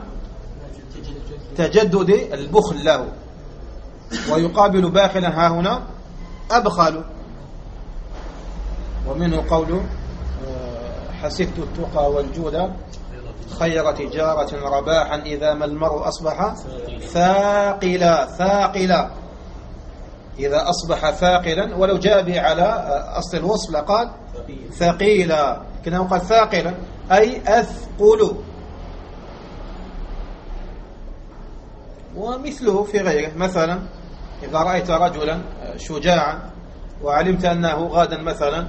تجدد البخل له. ويقابل باخلا ها هنا أبخل. ومنه قول حسبت التقى والجود خير تجارة رباحا إذا ما المرء أصبح ثاقلا. ثاقلا إذا أصبح ثاقلا، ولو جاء به على أصل الوصف لقال ثقيلا، كأنه قال ثاقلا أي أثقل. ومثله في غيره، مثلا إذا رأيت رجلا شجاعا وعلمت أنه غدا مثلا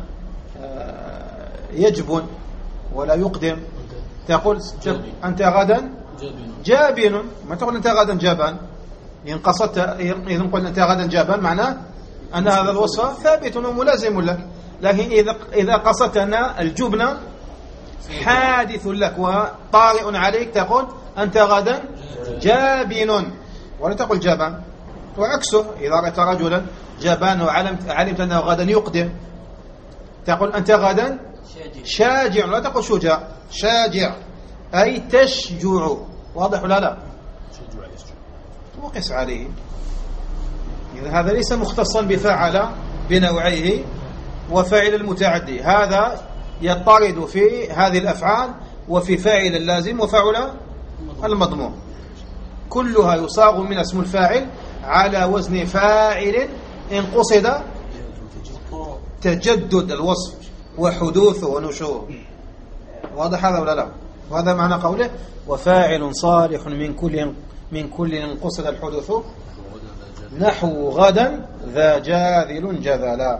يجبن ولا يقدم، تقول أنت غدا جابن، ما تقول أنت غدا جابان. إن قصدت، إذا قلت أنت غدا جابان معناه أن هذا الوصف ثابت وملازم لك. لكن إذا قصدت أن الجبن حادث لك وطارئ عليك، تقول أنت غدا جابن ولا تقول جابان. وعكسه إذا رأيت رجلا جابان وعلمت أنه غدا يقدم، تقول أنت غدا شاجع ولا تقول شجاع. شاجع أي تشجع، واضح ولا لا؟ وقس عليه. إذا هذا ليس مختصا بفعل بنوعيه وفاعل المتعدي، هذا يطرد في هذه الأفعال وفي فاعل اللازم وفعل المضموم، كلها يصاغ من اسم الفاعل على وزن فاعل إن قصد تجدد الوصف وحدوثه ونشوه. واضح هذا ولا لا؟ وهذا معنى قوله وفاعل صالح من كل قصد الحدوث نحو غدا ذا جاذل جذلا.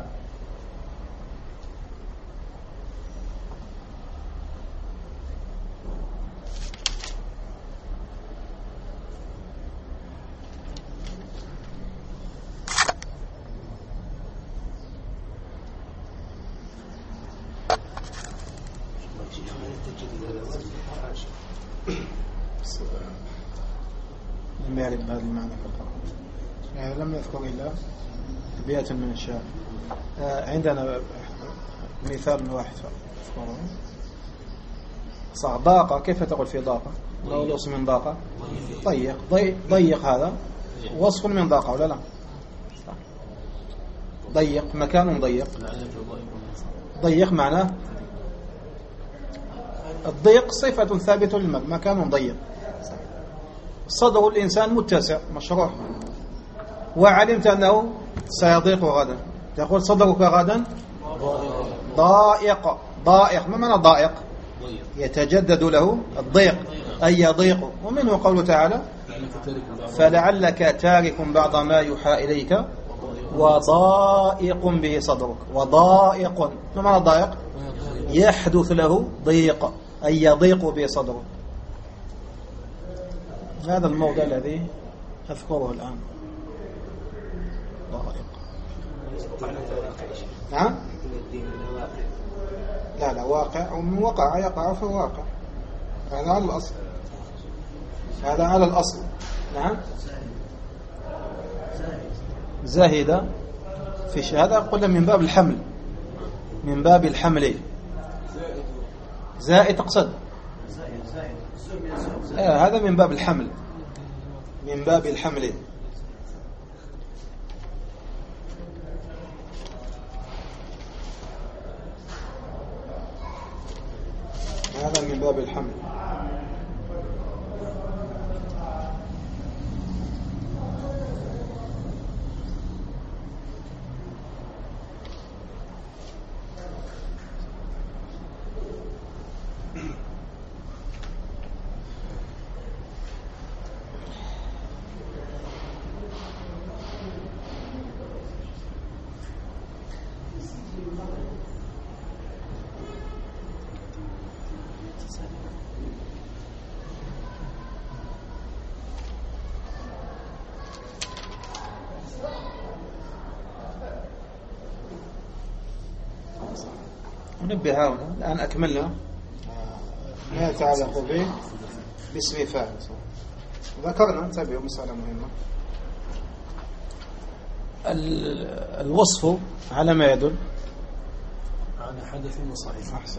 لم يرد بهذا المعنى في القرآن، يعني لم يذكر إلا بيئة من الشعر. عندنا مثال واحد صح. ضاقة، كيف تقول في ضاقة؟ لو وصف من ضاقة ضيق. ضيق هذا وصف من ضاقة ولا لا؟ ضيق مكان ضيق. ضيق معناه الضيق صفة ثابتة للمكان ضيق. صدر الإنسان متسع مشروع، وعلمت أنه سيضيق غدا، تقول صدرك غدا ضائق. ضائق ما معنى ضائق؟ يتجدد له الضيق أي يضيق. ومنه قوله تعالى فلعلك تارك بعض ما يوحى إليك وضائق به صدرك. وضائق ما معنى ضائق؟ يحدث له ضيق أي يضيق به صدرك. هذا الموضع الذي أذكره الآن. ضائق. نعم؟ لا واقع، ومن وقع يقع في واقع، هذا على الأصل. هذا على الأصل. نعم زاهدة في هذا قلنا من باب الحمل، من باب الحمل. زائد تقصد هذا من باب الحمل، من باب الحمل. هذا من باب الحمل. ننبه هنا الآن أكملنا ما يتعلق به باسم فاعل. ذكرنا انتبهوا مسألة مهمة. الوصف على ما يدل على حدث وصحيح. أحسن.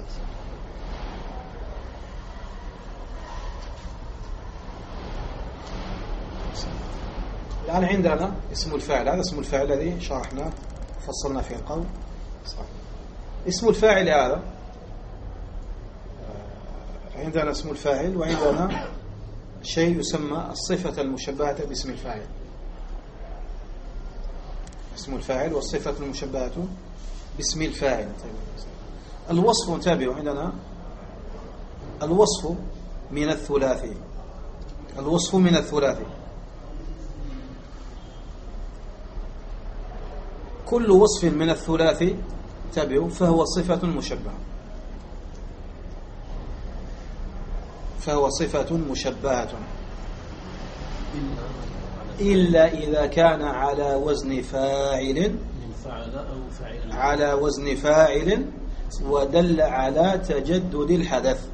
الآن عندنا اسم الفاعل، هذا اسم الفاعل الذي شرحناه فصلنا فيه القول. صحيح. اسم الفاعل هذا عندنا اسم الفاعل، وعندنا شيء يسمى الصفة المشبهة باسم الفاعل. اسم الفاعل والصفة المشبهة باسم الفاعل. الوصف انتبهوا، عندنا الوصف من الثلاثي. الوصف من الثلاثي، كل وصف من الثلاثي انتبهوا فهو صفة مشبهة، فهو صفة مشبهة إلا إذا كان على وزن فاعل، على وزن فاعل ودل على تجدد الحدث،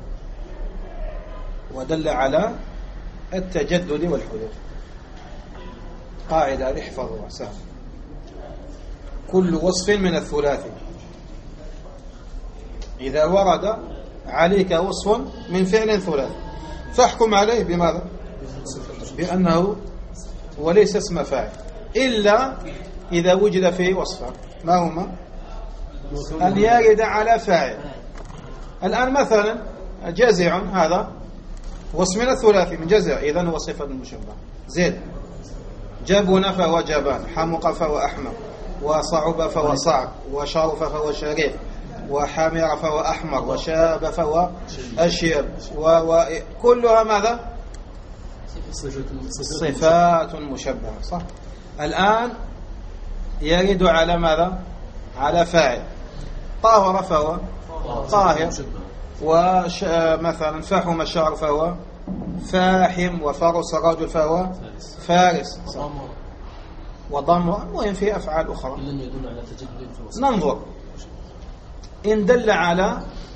ودل على التجدد والحدوث. قاعدة احفظوها سهل. كل وصف من الثلاثي إذا ورد عليك وصف من فعل ثلاثي فاحكم عليه بماذا؟ بأنه وليس اسم فاعل، إلا إذا وجد فيه وصفا. ما هما؟ أن يرد على فاعل. الآن مثلا جزع، هذا وصف من الثلاثي من جزع، إذن هو صفة مشبهة. زيد جبن فهو جبان، حمق فهو أحمق، وصعب فهو صعب، وشرف فهو شريف، وحمر فهو أحمر، وشاب فهو أشيب، وكلها ماذا؟ صفات مشبهة. صح. الآن يرد على ماذا؟ على فاعل. طاهر فهو طاهر، ومثلا فحم الشعر فهو فاحم، وفرس الرجل فهو فارس. وضم، وإن في أفعال أخرى. ننظر إن دل على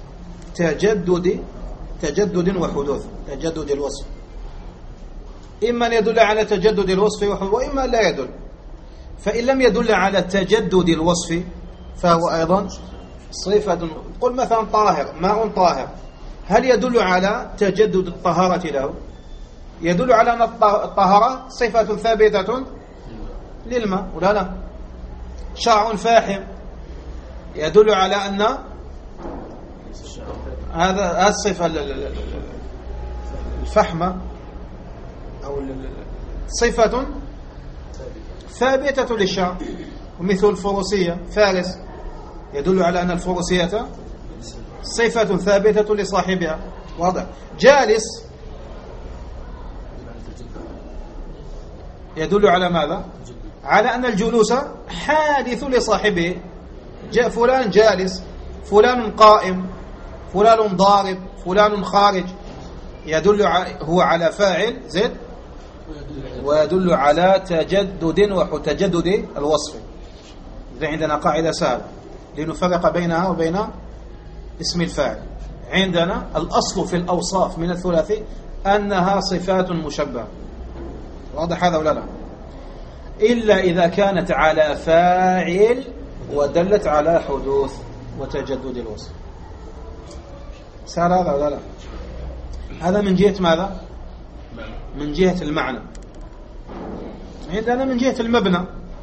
تجدد وحدوث، تجدد الوصف، إما أن يدل على تجدد الوصف وحدوث، وإما لا يدل. فإن لم يدل على تجدد الوصف فهو أيضا صفة. قل مثلا طاهر، ماء طاهر، هل يدل على تجدد الطهارة له؟ يدل على أن الطهارة صفة ثابتة للماء ولا لا؟ شعر فاحم يدل على أن هذا الصفة الفحمة أو صفة ثابتة للشعر. ومثل الفروسية، فارس، يدل على أن الفروسية صفة ثابتة لصاحبها. واضح. جالس يدل على ماذا؟ على أن الجلوس حادث لصاحبه. جاء فلان جالس، فلان قائم، فلان ضارب، فلان خارج، يدل هو على فاعل زد، ويدل على تجدد وتجدد الوصف. إذا عندنا قاعدة سهلة لنفرق بينها وبين اسم الفاعل. عندنا الأصل في الأوصاف من الثلاثي أنها صفات مشبهة. واضح هذا ولا لا؟ إلا إذا كانت على فاعل ودلت على حدوث وتجدد الوصف. صار هذا ولا لا؟ هذا من جهة ماذا؟ من جهة المعنى. عندنا من جهة المبنى،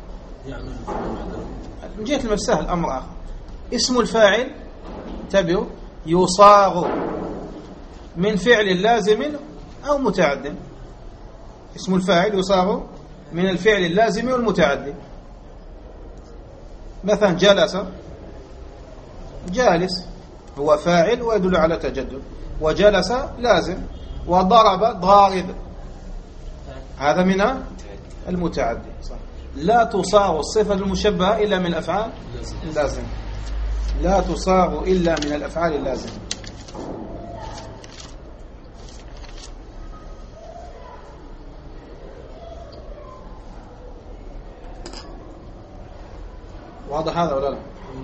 من جهة المساه الأمر آخر. اسم الفاعل انتبهوا يصاغ من فعل لازم أو متعد. اسم الفاعل يصاغ من الفعل اللازم والمتعدي. مثلا جلس، جالس هو فاعل ويدل على تجدد، وجلس لازم، وضرب ضارب هذا من المتعدي. لا تصاغ الصفة المشبهة إلا من الأفعال اللازمة، لا تصاغ إلا من الأفعال اللازمة. واضح هذا ولا لا؟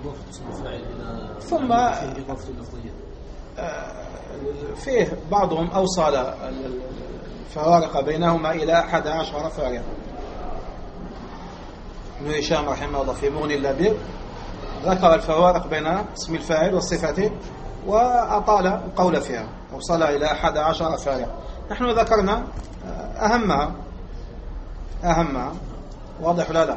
ثم فيه بعضهم أوصل الفوارق بينهما إلى 11 فارقا. ابن هشام رحمه الله في مغني اللبيب ذكر الفوارق بين اسم الفاعل والصفة وأطال القول فيها، وصل إلى 11 فارقا. نحن ذكرنا أهمها. واضح ولا لا؟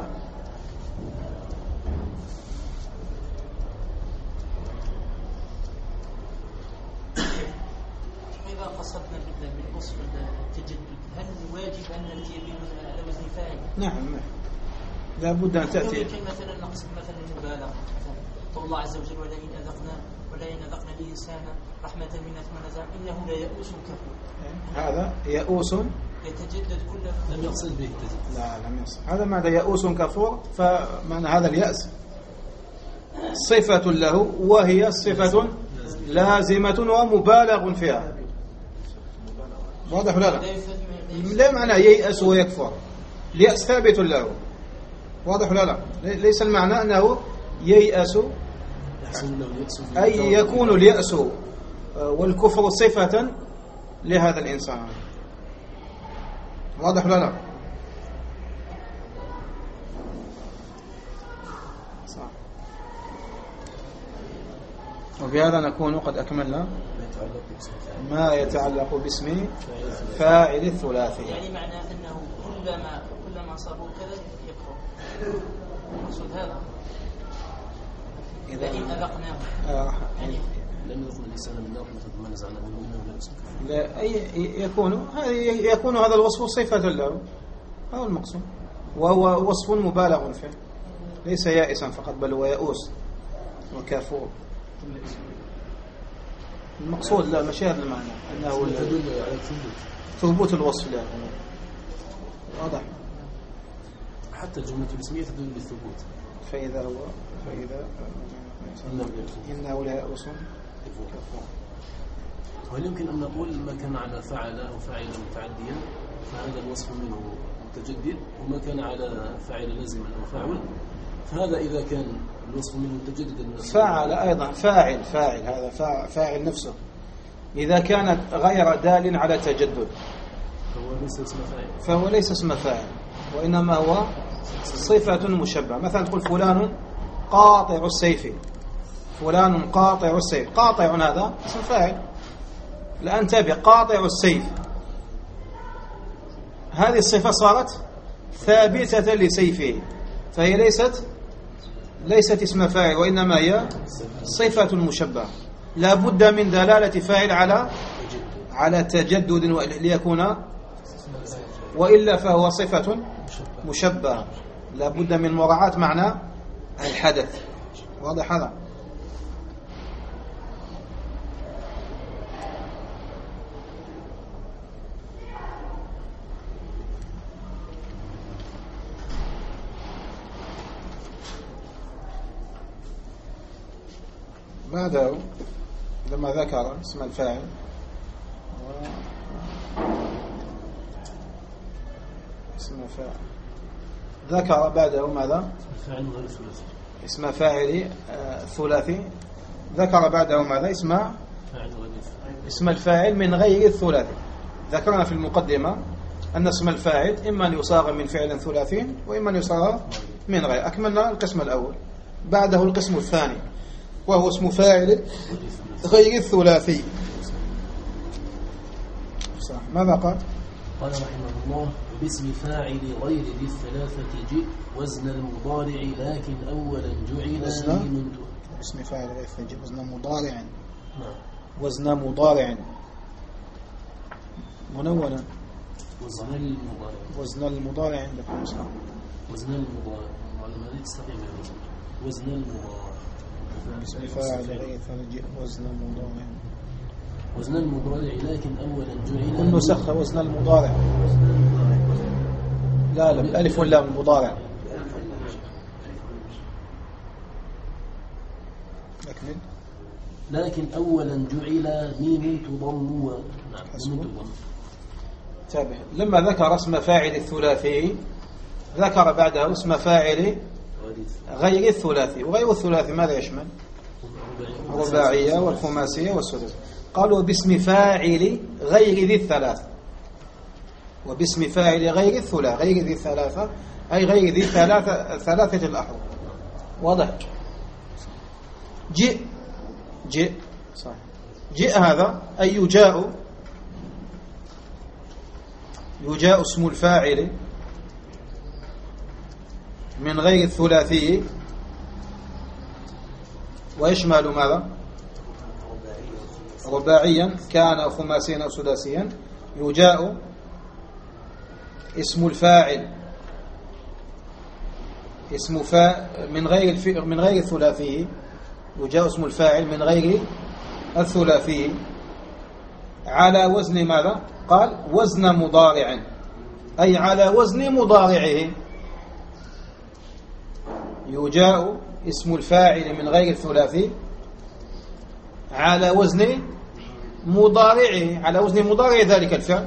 إذا قصدنا بالوصف التجدد هل الواجب أن نأتي به على وزن فاعل؟ نعم، لا بد أن تأتي. يمكن مثلا نقصد مثلا المبالغة، قول الله عز وجل ولئن أذقنا الإنسان رحمة منا ثم نزعنا إنه ليئوس كفور. هذا يئوس يتجدد كل لم يقصد به التجدد. لا لم يقصد هذا. معنى يئوس كفور، فمعنى هذا اليأس صفة له، وهي صفة لازمة ومبالغ فيها. واضح ولا لا؟ لا معنى ييأس ويكفر، اليأس ثابت له. واضح ولا لا؟ ليس المعنى أنه ييأس أي يكون اليأس والكفر صفة لهذا الإنسان. واضح ولا لا؟ صح. وبهذا نكون قد أكملنا ما يتعلق باسم فاعل الثلاثي. يعني معنى أنه كلما صاروا كذا يكفر. مقصود هذا إذا إن أذقناه يعني لم يدخل الإنسان من نار ثم نزعناه منه ولا يسكت. لا يكون هذا الوصف صفة له، هذا المقصود، وهو وصف مبالغ فيه، ليس يائسا فقط بل هو يئوس وكافور. المقصود لا مشاهد المعنى أنه تدل على ثبوت الوصف له. واضح. حتى الجملة الاسمية تدل بالثبوت. فإذا إنه لا يئوس كفور. وهل يمكن أن نقول ما كان على فعل أو فاعل متعديا فهذا الوصف منه متجدد، وما كان على فاعل لازما أو فاعل فهذا إذا كان الوصف منه متجددا. فاعل أيضا فاعل هذا فاعل نفسه إذا كانت غير دال على تجدد فهو ليس اسم فاعل، وإنما هو صفة مشبهة. مثلا تقول فلان قاطع السيف، فلان قاطع السيف، قاطع هذا اسم فاعل. الآن تابع قاطع السيف، هذه الصفة صارت ثابتة لسيفه، فهي ليست اسم فاعل، وإنما هي صفة مشبهة. لا بد من دلالة فاعل على تجدد ليكون، وإلا فهو صفة مشبهة. لا بد من مراعاة معنى الحدث. واضح هذا؟ بعده لما ذكر اسم الفاعل اسم الفاعل ذكر بعده ماذا؟ اسم فاعل ثلاثي. ذكر بعده ماذا؟ اسم الفاعل من غير الثلاثي. ذكرنا في المقدمة أن اسم الفاعل إما أن يصاغ من فعل ثلاثي وإما أن يصاغ من غير. أكملنا القسم الأول، بعده القسم الثاني وهو اسم فاعل غير الثلاثي. صح. ماذا قال؟ قال رحمه الله: باسم فاعل غير ذي الثلاثة جئ وزن المضارع لكن أولا جعل اسم فاعل غير الثلاثة وزن مضارع. نعم. وزن مضارع منونا. وزن المضارع عندكم نسخة. وزن المضارع على ما تستقيم وزن المضارع. اسم فاعل غير الثلاثة وزن مضارع. وزن المضارع لكن أولا جعل كل نسخة وزن المضارع. لا بالألف واللام المضارع. أكمل. لكن أولا جعل ميم تضم تابع. لما ذكر اسم فاعل الثلاثي ذكر بعده اسم فاعل غير الثلاثي. وغير الثلاثي ماذا يشمل؟ الرباعية والخماسية والسداسية. قالوا باسم فاعل غير ذي الثلاثة. وباسم فاعل غير الثلاثة غير ذي الثلاثة أي غير ذي ثلاثة الأحرف. واضح؟ جئ صح. جئ هذا أي يجاء اسم الفاعل من غير الثلاثي ويشمل ماذا؟ رباعيا كان أو خماسيا أو سداسيا. يجاء اسم الفاعل من غير الثلاثي. يجاء اسم الفاعل من غير الثلاثي على وزن ماذا؟ قال وزن مضارع أي على وزن مضارعه. يجاء اسم الفاعل من غير الثلاثي على وزن مضارعه، على وزن مضارع ذلك الفعل.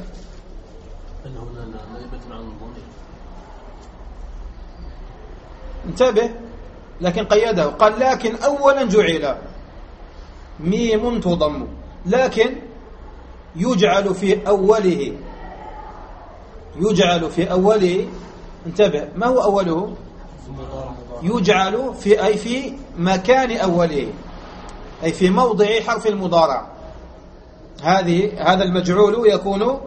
انتبه، لكن قيده قال لكن أولا جعل ميم تضم، لكن يجعل في أوله انتبه، ما هو أوله؟ يجعل في مكان أوله أي في موضع حرف المضارع. هذا المجعول يكون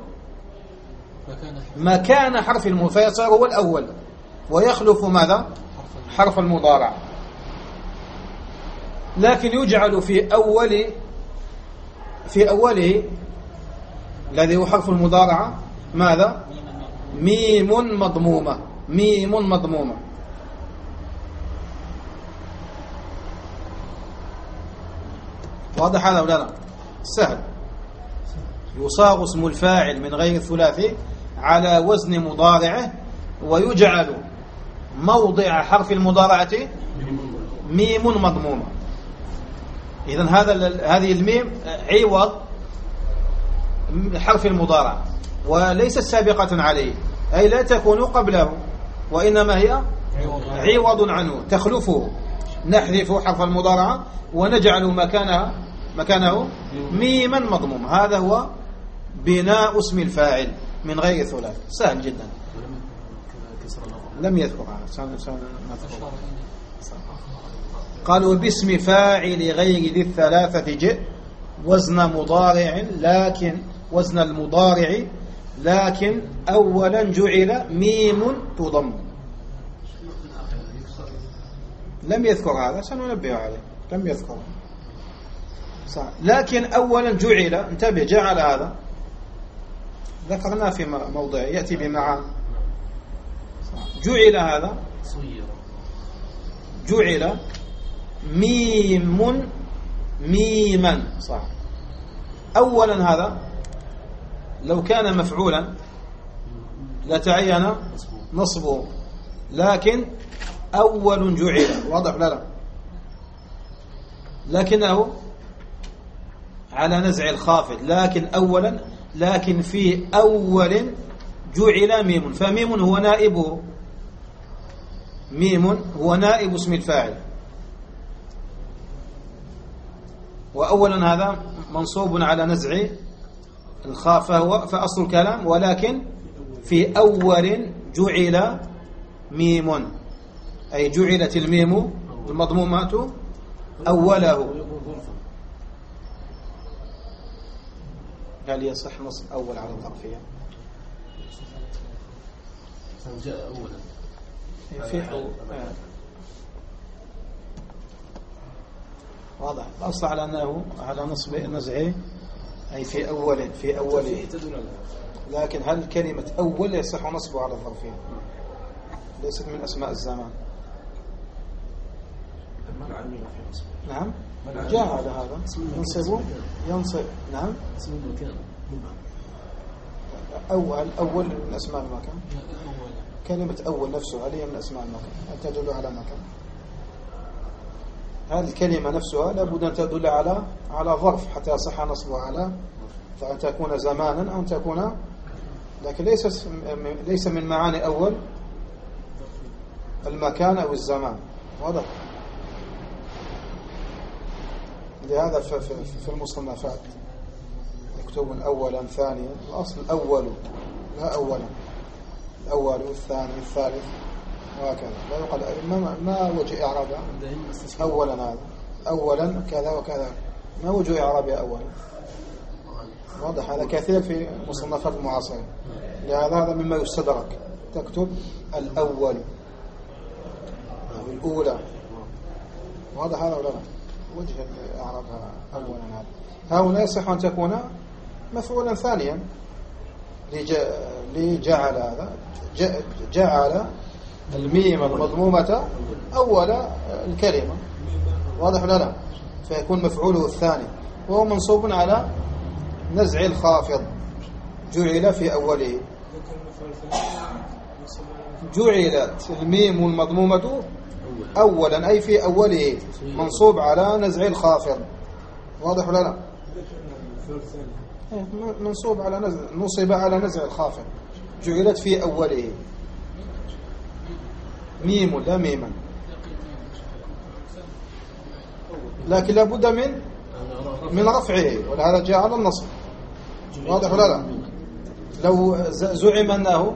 مكان حرف المضارع فيصير هو الأول ويخلف ماذا؟ حرف المضارع. لكن يجعل في أوله الذي هو حرف المضارعة ماذا؟ ميم مضمومة. واضح هذا ولا لا؟ سهل. يصاغ اسم الفاعل من غير الثلاثي على وزن مضارعه ويجعل موضع حرف المضارعة ميم مضمومة. إذن هذه الميم عوض حرف المضارع وليست سابقة عليه، أي لا تكون قبله وإنما هي عوض عنه تخلفه. نحذف حرف المضارعة ونجعل مكانه ميما مضموم. هذا هو بناء اسم الفاعل من غير ثلاث. سهل جدا. لم يذكر هذا. قالوا باسم فاعل غير ذي الثلاثة جئ وزن مضارع وزن المضارع لكن أولا جعل ميم تضم. لم يذكر هذا، سننبه عليه. لم يذكر صح. لكن أولا جعل، انتبه، جعل هذا ذكرنا في موضع يأتي بمعان. جعل هذا جعل ميما صح. أولا هذا لو كان مفعولا لتعين نصبه، لكن أول جعل. واضح لا؟ لكنه على نزع الخافض. لكن أولا، لكن في أول جعل ميم، فميم هو نائبه. ميم هو نائب اسم الفاعل. وأولا هذا منصوب على نزع الخاء فأصل الكلام ولكن في أول جعل ميم، أي جعلت الميم المضمومة أوله. هل يصح نصب أول على الظرفية؟ جاء أولا في واضح. الأصل على أنه على نصب نزعه، أي في أوله. لكن هل كلمة أول يصح نصبه على الظرفية؟ ليست من أسماء الزمان. نعم جاء على هذا ينصب ينصب. نعم اسم المكان أول من أسماء المكان. كلمة أول نفسها هل هي من أسماء المكان؟ هل تدل على مكان؟ هذه الكلمة نفسها لابد أن تدل على ظرف حتى يصح نصبها على، فأن تكون زمانا أو أن تكون، لكن ليس من معاني أول المكان أو الزمان. واضح؟ لهذا في المصنفات يكتبون أولا ثانيا، الأصل أول لا أولا، الأول والثاني والثالث وهكذا، لا يقال ما وجه إعرابها أولا، هذا أولا كذا وكذا، ما وجه إعرابها أولا. واضح؟ هذا كثير في مصنفات المعاصرين. لهذا هذا مما يستدرك، تكتب الأول أو الأولى. واضح هذا ولا لا؟ وجه إعرابها أولا هذا. هنا يصح أن تكون مفعولا ثانيا لجعل هذا، جعل الميم المضمومة أول الكلمة. واضح ولا لا؟ فيكون مفعوله الثاني وهو منصوب على نزع الخافض، جعل في أوله. جعلت الميم المضمومة أولا أي في أوله، منصوب على نزع الخافض. واضح ولا لا؟ منصوب على نصب على نزع الخافض، جعلت في أوله ميم لا ميما، لكن لابد من رفعه، ولهذا جاء على النصب. واضح ولا لا؟ لو زعم أنه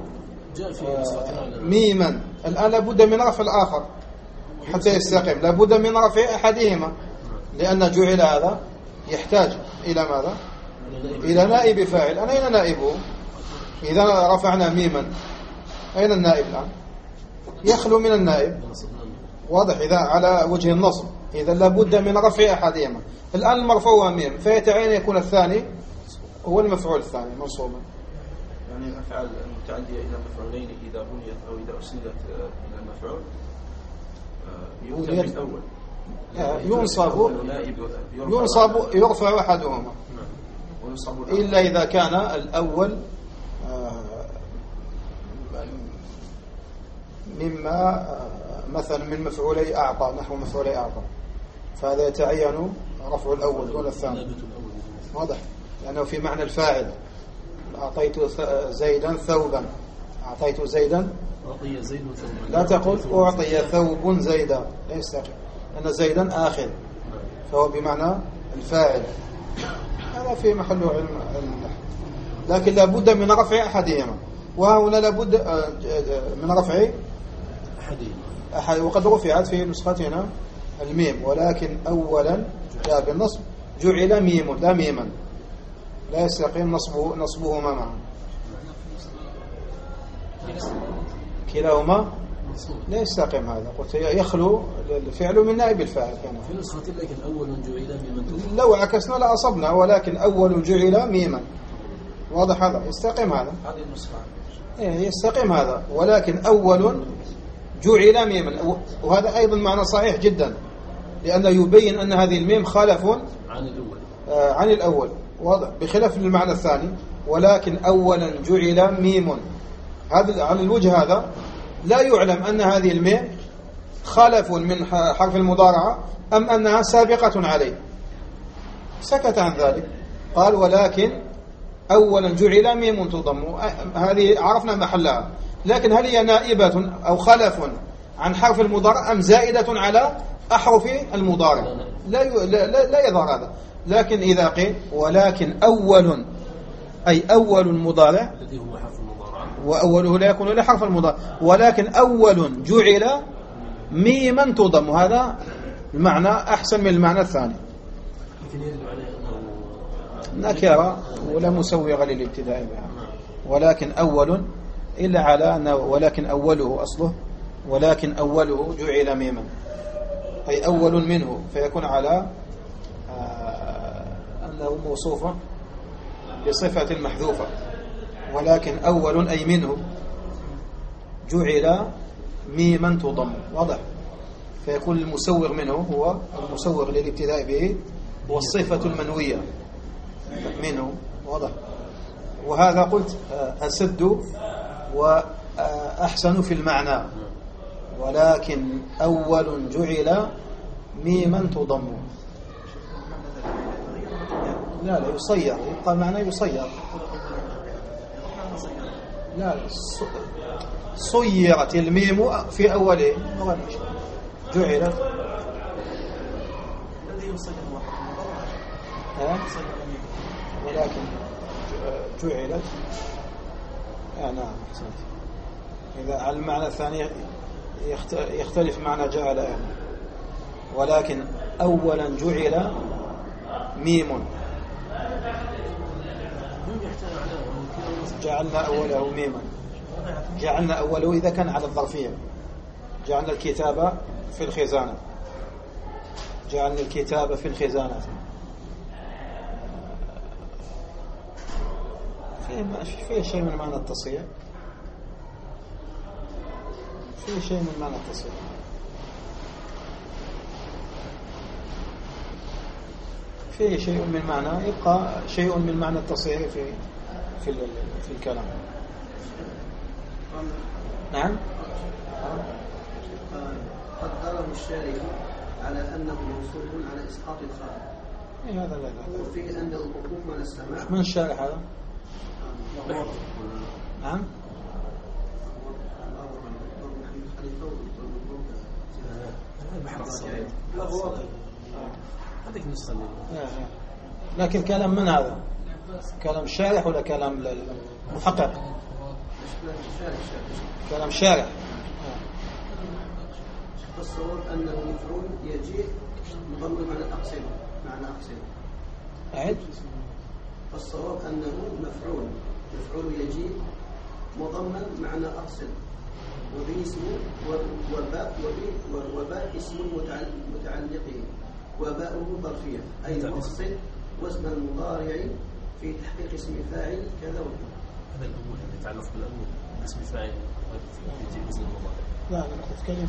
ميما الآن لابد من رفع الآخر حتى يستقيم، لابد من رفع أحدهما، لأن جعل هذا يحتاج إلى ماذا؟ إلى نائب فاعل. أين نائبه؟ إذا رفعنا ميما أين النائب الآن؟ يخلو من النائب. واضح؟ إذا على وجه النصب إذا لابد من رفع أحدهما. الآن المرفوع هو ميم، فيتعين يكون الثاني هو المفعول الثاني منصوبا. يعني الأفعال المتعدية إلى مفعولين إذا بنيت أو إذا أسندت إلى المفعول يكتب الأول، ينصب يرفع أحدهما، إلا إذا كان الأول مما مثلا من مفعولي أعطى، نحو مفعولي أعطى، فهذا يتعين رفع الأول دون الثاني. واضح؟ لأنه في معنى الفاعل. أعطيت زيدا ثوبا، أعطيت زيدا، لا تقل أعطي ثوب زيدا، لا يستقيم، لأن زيدا آخر فهو بمعنى الفاعل. هذا في محل علم، لكن لابد من رفع أحدهما، وهنا لابد من رفع أحد، وقد رفعت في نسختنا الميم، ولكن أولا جاء بالنصب جعل ميم لا ميما، لا يستقيم نصبهما معا، كلاهما لا يستقيم. هذا قلت يخلو الفعل من نائب الفاعل. كان في نسخة لكن أول جعل ميما، لو عكسنا لأصبنا، ولكن أول جعل ميما. واضح؟ هذا يستقيم، هذا هذه النسخة يستقيم هذا، ولكن أول جعل ميما، وهذا أيضا معنى صحيح جدا، لأنه يبين أن هذه الميم خالف عن الأول. واضح؟ بخلاف المعنى الثاني، ولكن أولا جعل ميم، هذا على الوجه هذا لا يعلم أن هذه الميم خلف من حرف المضارعة أم أنها سابقة عليه، سكت عن ذلك. قال ولكن أولا جعل ميم تضم، هذه عرفنا محلها، لكن هل هي نائبة أو خلف عن حرف المضارع أم زائدة على أحرف المضارع؟ لا يظهر هذا. لكن إذا قيل ولكن أول أي أول مضارع الذي هو حرف المضارعة، وأوله لا يكون إلا حرف المضارع، ولكن أول جعل ميما تضم. هذا المعنى أحسن من المعنى الثاني. لكن يدل عليه أنه نكرة ولا مسوغ للابتداء بها، ولكن أول إلا على أنه ولكن أوله أصله، ولكن أوله جعل ميما أي أول منه، فيكون على أنه موصوف بصفة محذوفة، ولكن أول أي منه جعل ميما تضم. واضح؟ فيكون المسوغ منه هو المسوغ للابتداء به والصفة المنوية منه. واضح؟ وهذا قلت أسد وأحسن في المعنى، ولكن أول جعل ميما تضم. لا يصير، يبقى معنى يصير. لا صيرت الميم في أوله جعلت ولكن جعلت. نعم أحسنت. إذا على المعنى الثاني يختلف معنى جعل يعني. ولكن أولا جعل ميم، جعلنا أوله ميما، جعلنا أوله إذا كان على الظرفية، جعلنا الكتابة في الخزانة، جعلنا الكتابة في الخزانة. فيه شيء من معنى التصحيح، فيه شيء من معنى التصحيح. فيه شيء من معنى، يبقى شيء من معنى التصحيح في الكلام. نعم. قد ضرب الشارع على أنه موصول على إسقاط الخالق. هذا لا وفي أن الحكم على السماع. من الشارع هذا؟ نعم. هذيك النسخة. لكن كلام من هذا؟ كلام شارح ولا كلام محقق؟ كلام شارح. فالصواب أنه مفعول يجيء مضمن على الأقسام، معنى أقسام. أعد. فالصواب أنه مفعول يجيء مضمن معنى أقسام، وبه اسم وباء اسم متعلقه، وباؤه ظرفية أي مقصد وزن المضارع في تحقيق اسم فاعل كذا وكذا. هذا الأول الذي يتعلق بالأول اسم فاعل يجي وزن المضارع. لا أنا أتكلم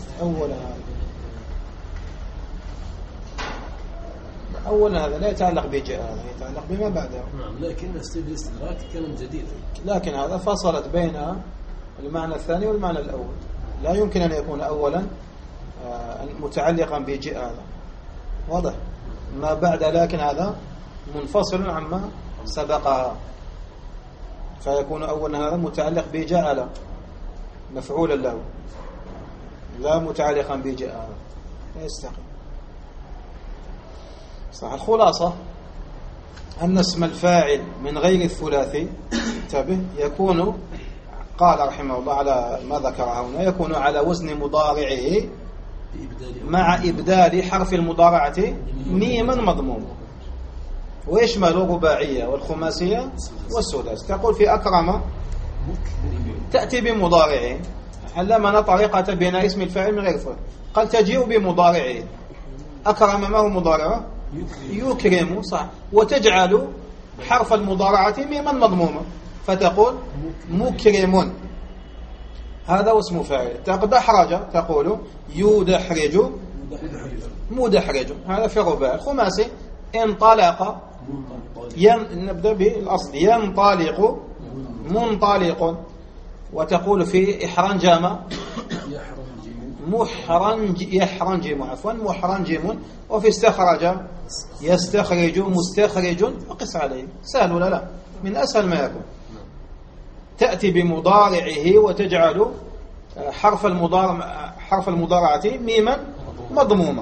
أولا هذا لا يتعلق بجاء، هذا يتعلق بما بعده. نعم، لكن الاستدراك كلام جديد. لكن هذا فصلت بين المعنى الثاني والمعنى الأول. لا يمكن أن يكون أولا متعلقا بجاء، هذا واضح. ما بعد لكن هذا منفصل عما سبقها، فيكون أولا هذا متعلق بجعل مفعولا له، لا متعلقا بجاء، لا يستقيم. صح. الخلاصة أن اسم الفاعل من غير الثلاثي انتبه يكون، قال رحمه الله على ما ذكر هنا، يكون على وزن مضارعه مع إبدال حرف المضارعة ميما مضموم، ويشمل الرباعية والخماسية والسداس. تقول في أكرم تأتي بمضارعه، علمنا طريقة بناء اسم الفاعل من غير الثلاثي. قال تجيء بمضارعه. أكرم ما هو مضارعه؟ يكرم. صح. وتجعل حرف المضارعة ميما مضموما، فتقول مكرم. هذا اسم فاعل. تدحرج تقول يدحرج مدحرج، هذا في الرباعي. الخماسي انطلق، نبدأ بالأصل، ينطلق منطلق. وتقول في إحرنجم يحرنجم محرنجم. وفي استخرج يستخرج مستخرج. وقس عليه، سهل ولا لا؟ من أسهل ما يكون. تأتي بمضارعه وتجعل حرف المضارعة ميما مضموما،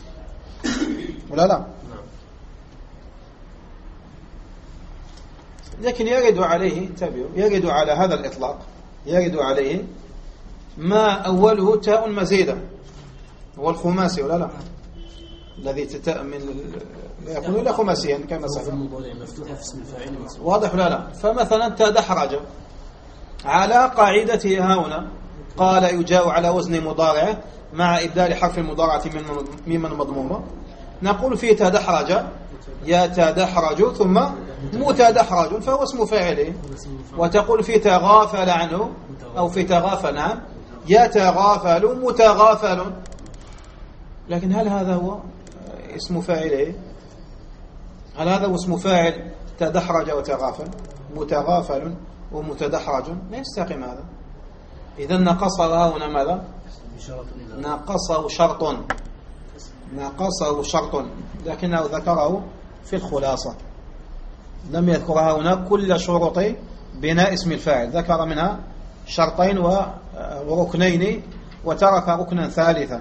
ولا لا؟ لكن يرد عليه، انتبهوا، يرد على هذا الإطلاق، يرد عليه ما أوله تاء مزيدة، هو الخماسي ولا لا؟ الذي تتاء من يكون إلى خماسيا كما سبق. واضح ولا لا؟ فمثلا تدحرج على قاعدته هنا قال يجاء على وزن مضارع مع إبدال حرف المضارعة ممن مضمومة، نقول في تدحرج يتدحرج ثم متدحرج فهو اسم فاعله. وتقول في تغافل عنه أو في تغافل، نعم، يتغافل متغافل. لكن هل هذا هو اسم فاعله؟ هل هذا هو اسم فاعل تدحرج وتغافل؟ متغافل ومتدحرج لا يستقيم هذا. إذا نقصه هنا ماذا؟ نقصه شرط، نقصه شرط، لكنه ذكره في الخلاصة، لم يذكرها هنا كل شروط بناء اسم الفاعل، ذكر منها شرطين وركنين وترك ركنا ثالثا،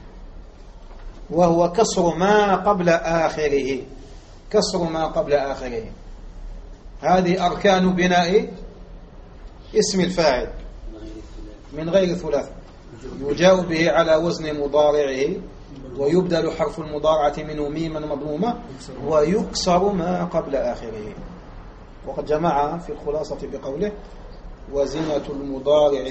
وهو كسر ما قبل آخره. كسر ما قبل آخره، هذه أركان بناء اسم الفاعل من غير ثلاث، يجاء به على وزن مضارعه ويبدل حرف المضارعة منه ميما مضمومة ويكسر ما قبل آخره. وقد جمع في الخلاصة بقوله وزنة المضارع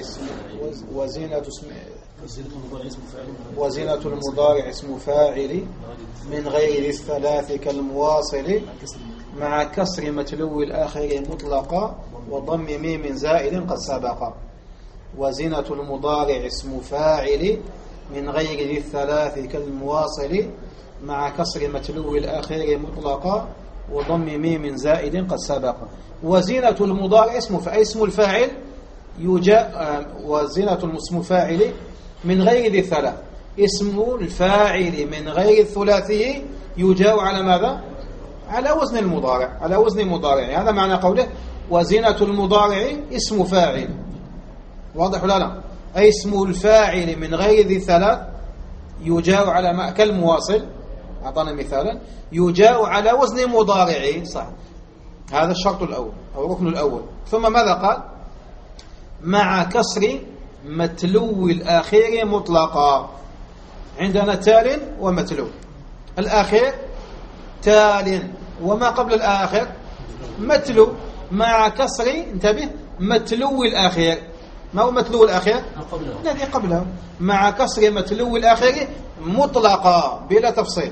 اسم فاعل من غير الثلاث كالمواصل مع كسر متلو الآخر مطلقا وضم ميم زائد قد سبق. وزنة المضارع اسم فاعل من غير الثلاث كالمواصل مع كسر متلو الآخر مطلقا وضم ميم زائد قد سبق. وزنة المضارع اسم الفاعل يجاء، وزنة اسم فاعل من غير ذي الثلاث، اسم الفاعل من غير الثلاثي يجاء على ماذا؟ على وزن المضارع، على وزن المضارع. هذا معنى قوله وزنة المضارع اسم فاعل. واضح ولا لا؟ أي اسم الفاعل من غير ذي الثلاث يجاء على كالمواصل، أعطانا مثالا، يجاء على وزن مضارعه، صح. هذا الشرط الأول أو الركن الأول. ثم ماذا قال؟ مع كسر متلو الآخر مطلقا. عندنا تال ومتلو، الآخر تال وما قبل الآخر متلو، مع كسر، انتبه، متلو الآخر. ما هو متلو الآخر؟ الذي قبله، مع كسر متلو الآخر مطلقا بلا تفصيل،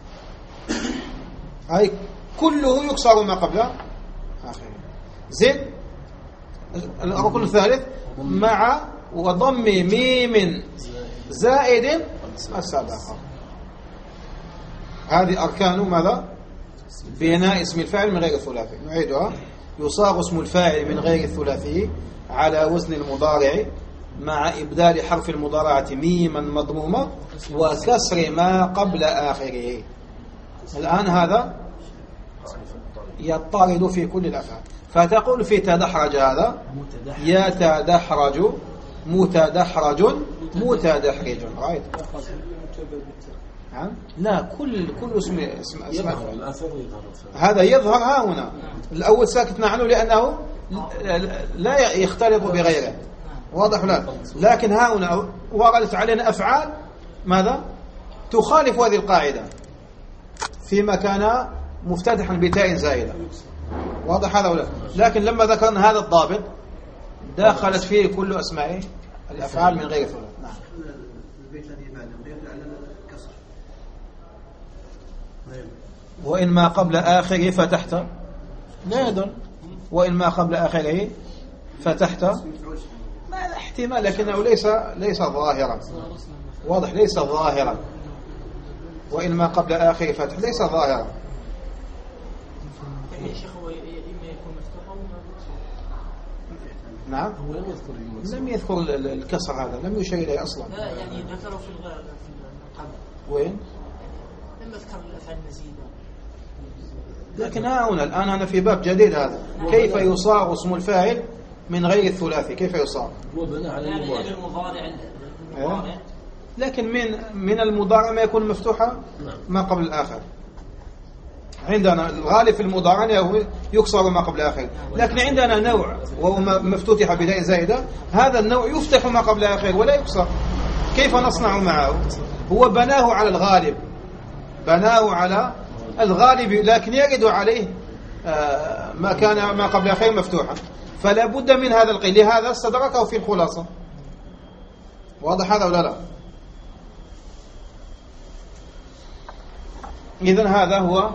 أي كله يكسر ما قبله آخر. زين الركن الثالث مع وضم ميم زائد السابقة. هذه أركان ماذا؟ بناء اسم الفاعل من غير الثلاثي. نعيدها: يصاغ اسم الفاعل من غير الثلاثي على وزن المضارع مع إبدال حرف المضارعة ميما مضمومة وكسر ما قبل آخره. الآن هذا يطارد في كل الأفعال، فتقول في تدحرج هذا يتدحرج متدحرج متدحرج. رايت؟ لا، كل اسم هذا يظهر ها هنا. الأول ساكتنا عنه لأنه لا يختلط بغيره، واضح لا؟ لكن ها هنا وردت علينا أفعال ماذا؟ تخالف هذه القاعدة فيما كان مفتتحا بتاء زائدة، واضح هذا ولا؟ لكن لما ذكرنا هذا الضابط دخلت فيه كل أسماء الأفعال من غير ثلاث. نعم. البيت الذي بعده يدل على الكسر. وإن ما قبل آخره فتحت لا يدل، وإن ما قبل آخره فتحت ما احتمال، لكنه ليس ظاهرا، واضح، ليس ظاهرا. وإن ما قبل آخره فتح ليس ظاهرا. يا شيخ هو إما يكون مفتوح أو نعم، لم يذكر الكسر، هذا لم يشير إليه أصلا. لا يعني ذكره في القبل. وين؟ لما ذكر الأفعال المزيدة. لكن هنا الآن أنا في باب جديد. هذا كيف يصاغ اسم الفاعل من غير الثلاثي؟ كيف يصاغ؟ يعني المضارع. لكن من المضارع ما يكون مفتوحا ما قبل الآخر. عندنا الغالب في المضارع يكسر ما قبل آخر، لكن عندنا نوع وهو مفتوح بداية زائدة، هذا النوع يفتح ما قبل آخر ولا يكسر. كيف نصنع معه؟ هو بناه على الغالب، بناه على الغالب، لكن يجد عليه ما كان ما قبل آخر مفتوحا، فلا بد من هذا القيد، لهذا استدركه في الخلاصة. واضح هذا ولا لا؟ إذن هذا هو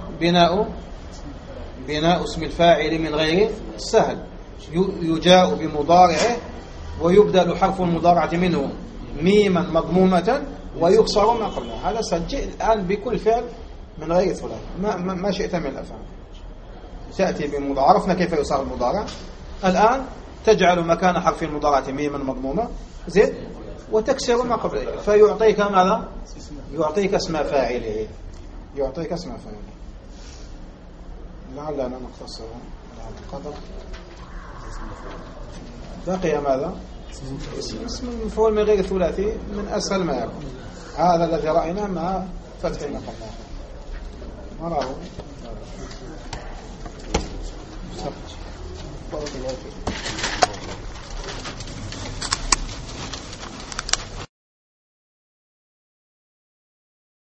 بناء اسم الفاعل من غير السهل، يجاء بمضارعه ويبدل حرف المضارعة منه ميما مضمومة ويكسر ما قبلها. هذا سجل الآن بكل فعل من غير ثلاث ما شئت من الأفعال تأتي بمضارع. عرفنا كيف يصار المضارع، الآن تجعل مكان حرف المضارعة ميما مضمومة زد وتكسر ما قبله، فيعطيك ماذا؟ يعطيك اسم فاعله، يعطيك اسم فاعله. لعلنا نقتصر على القدر. بقي ماذا؟ اسم المفعول من غير ثلاثي من أسهل ما يكون، هذا الذي رأينا مع فتح ما قبله. نراه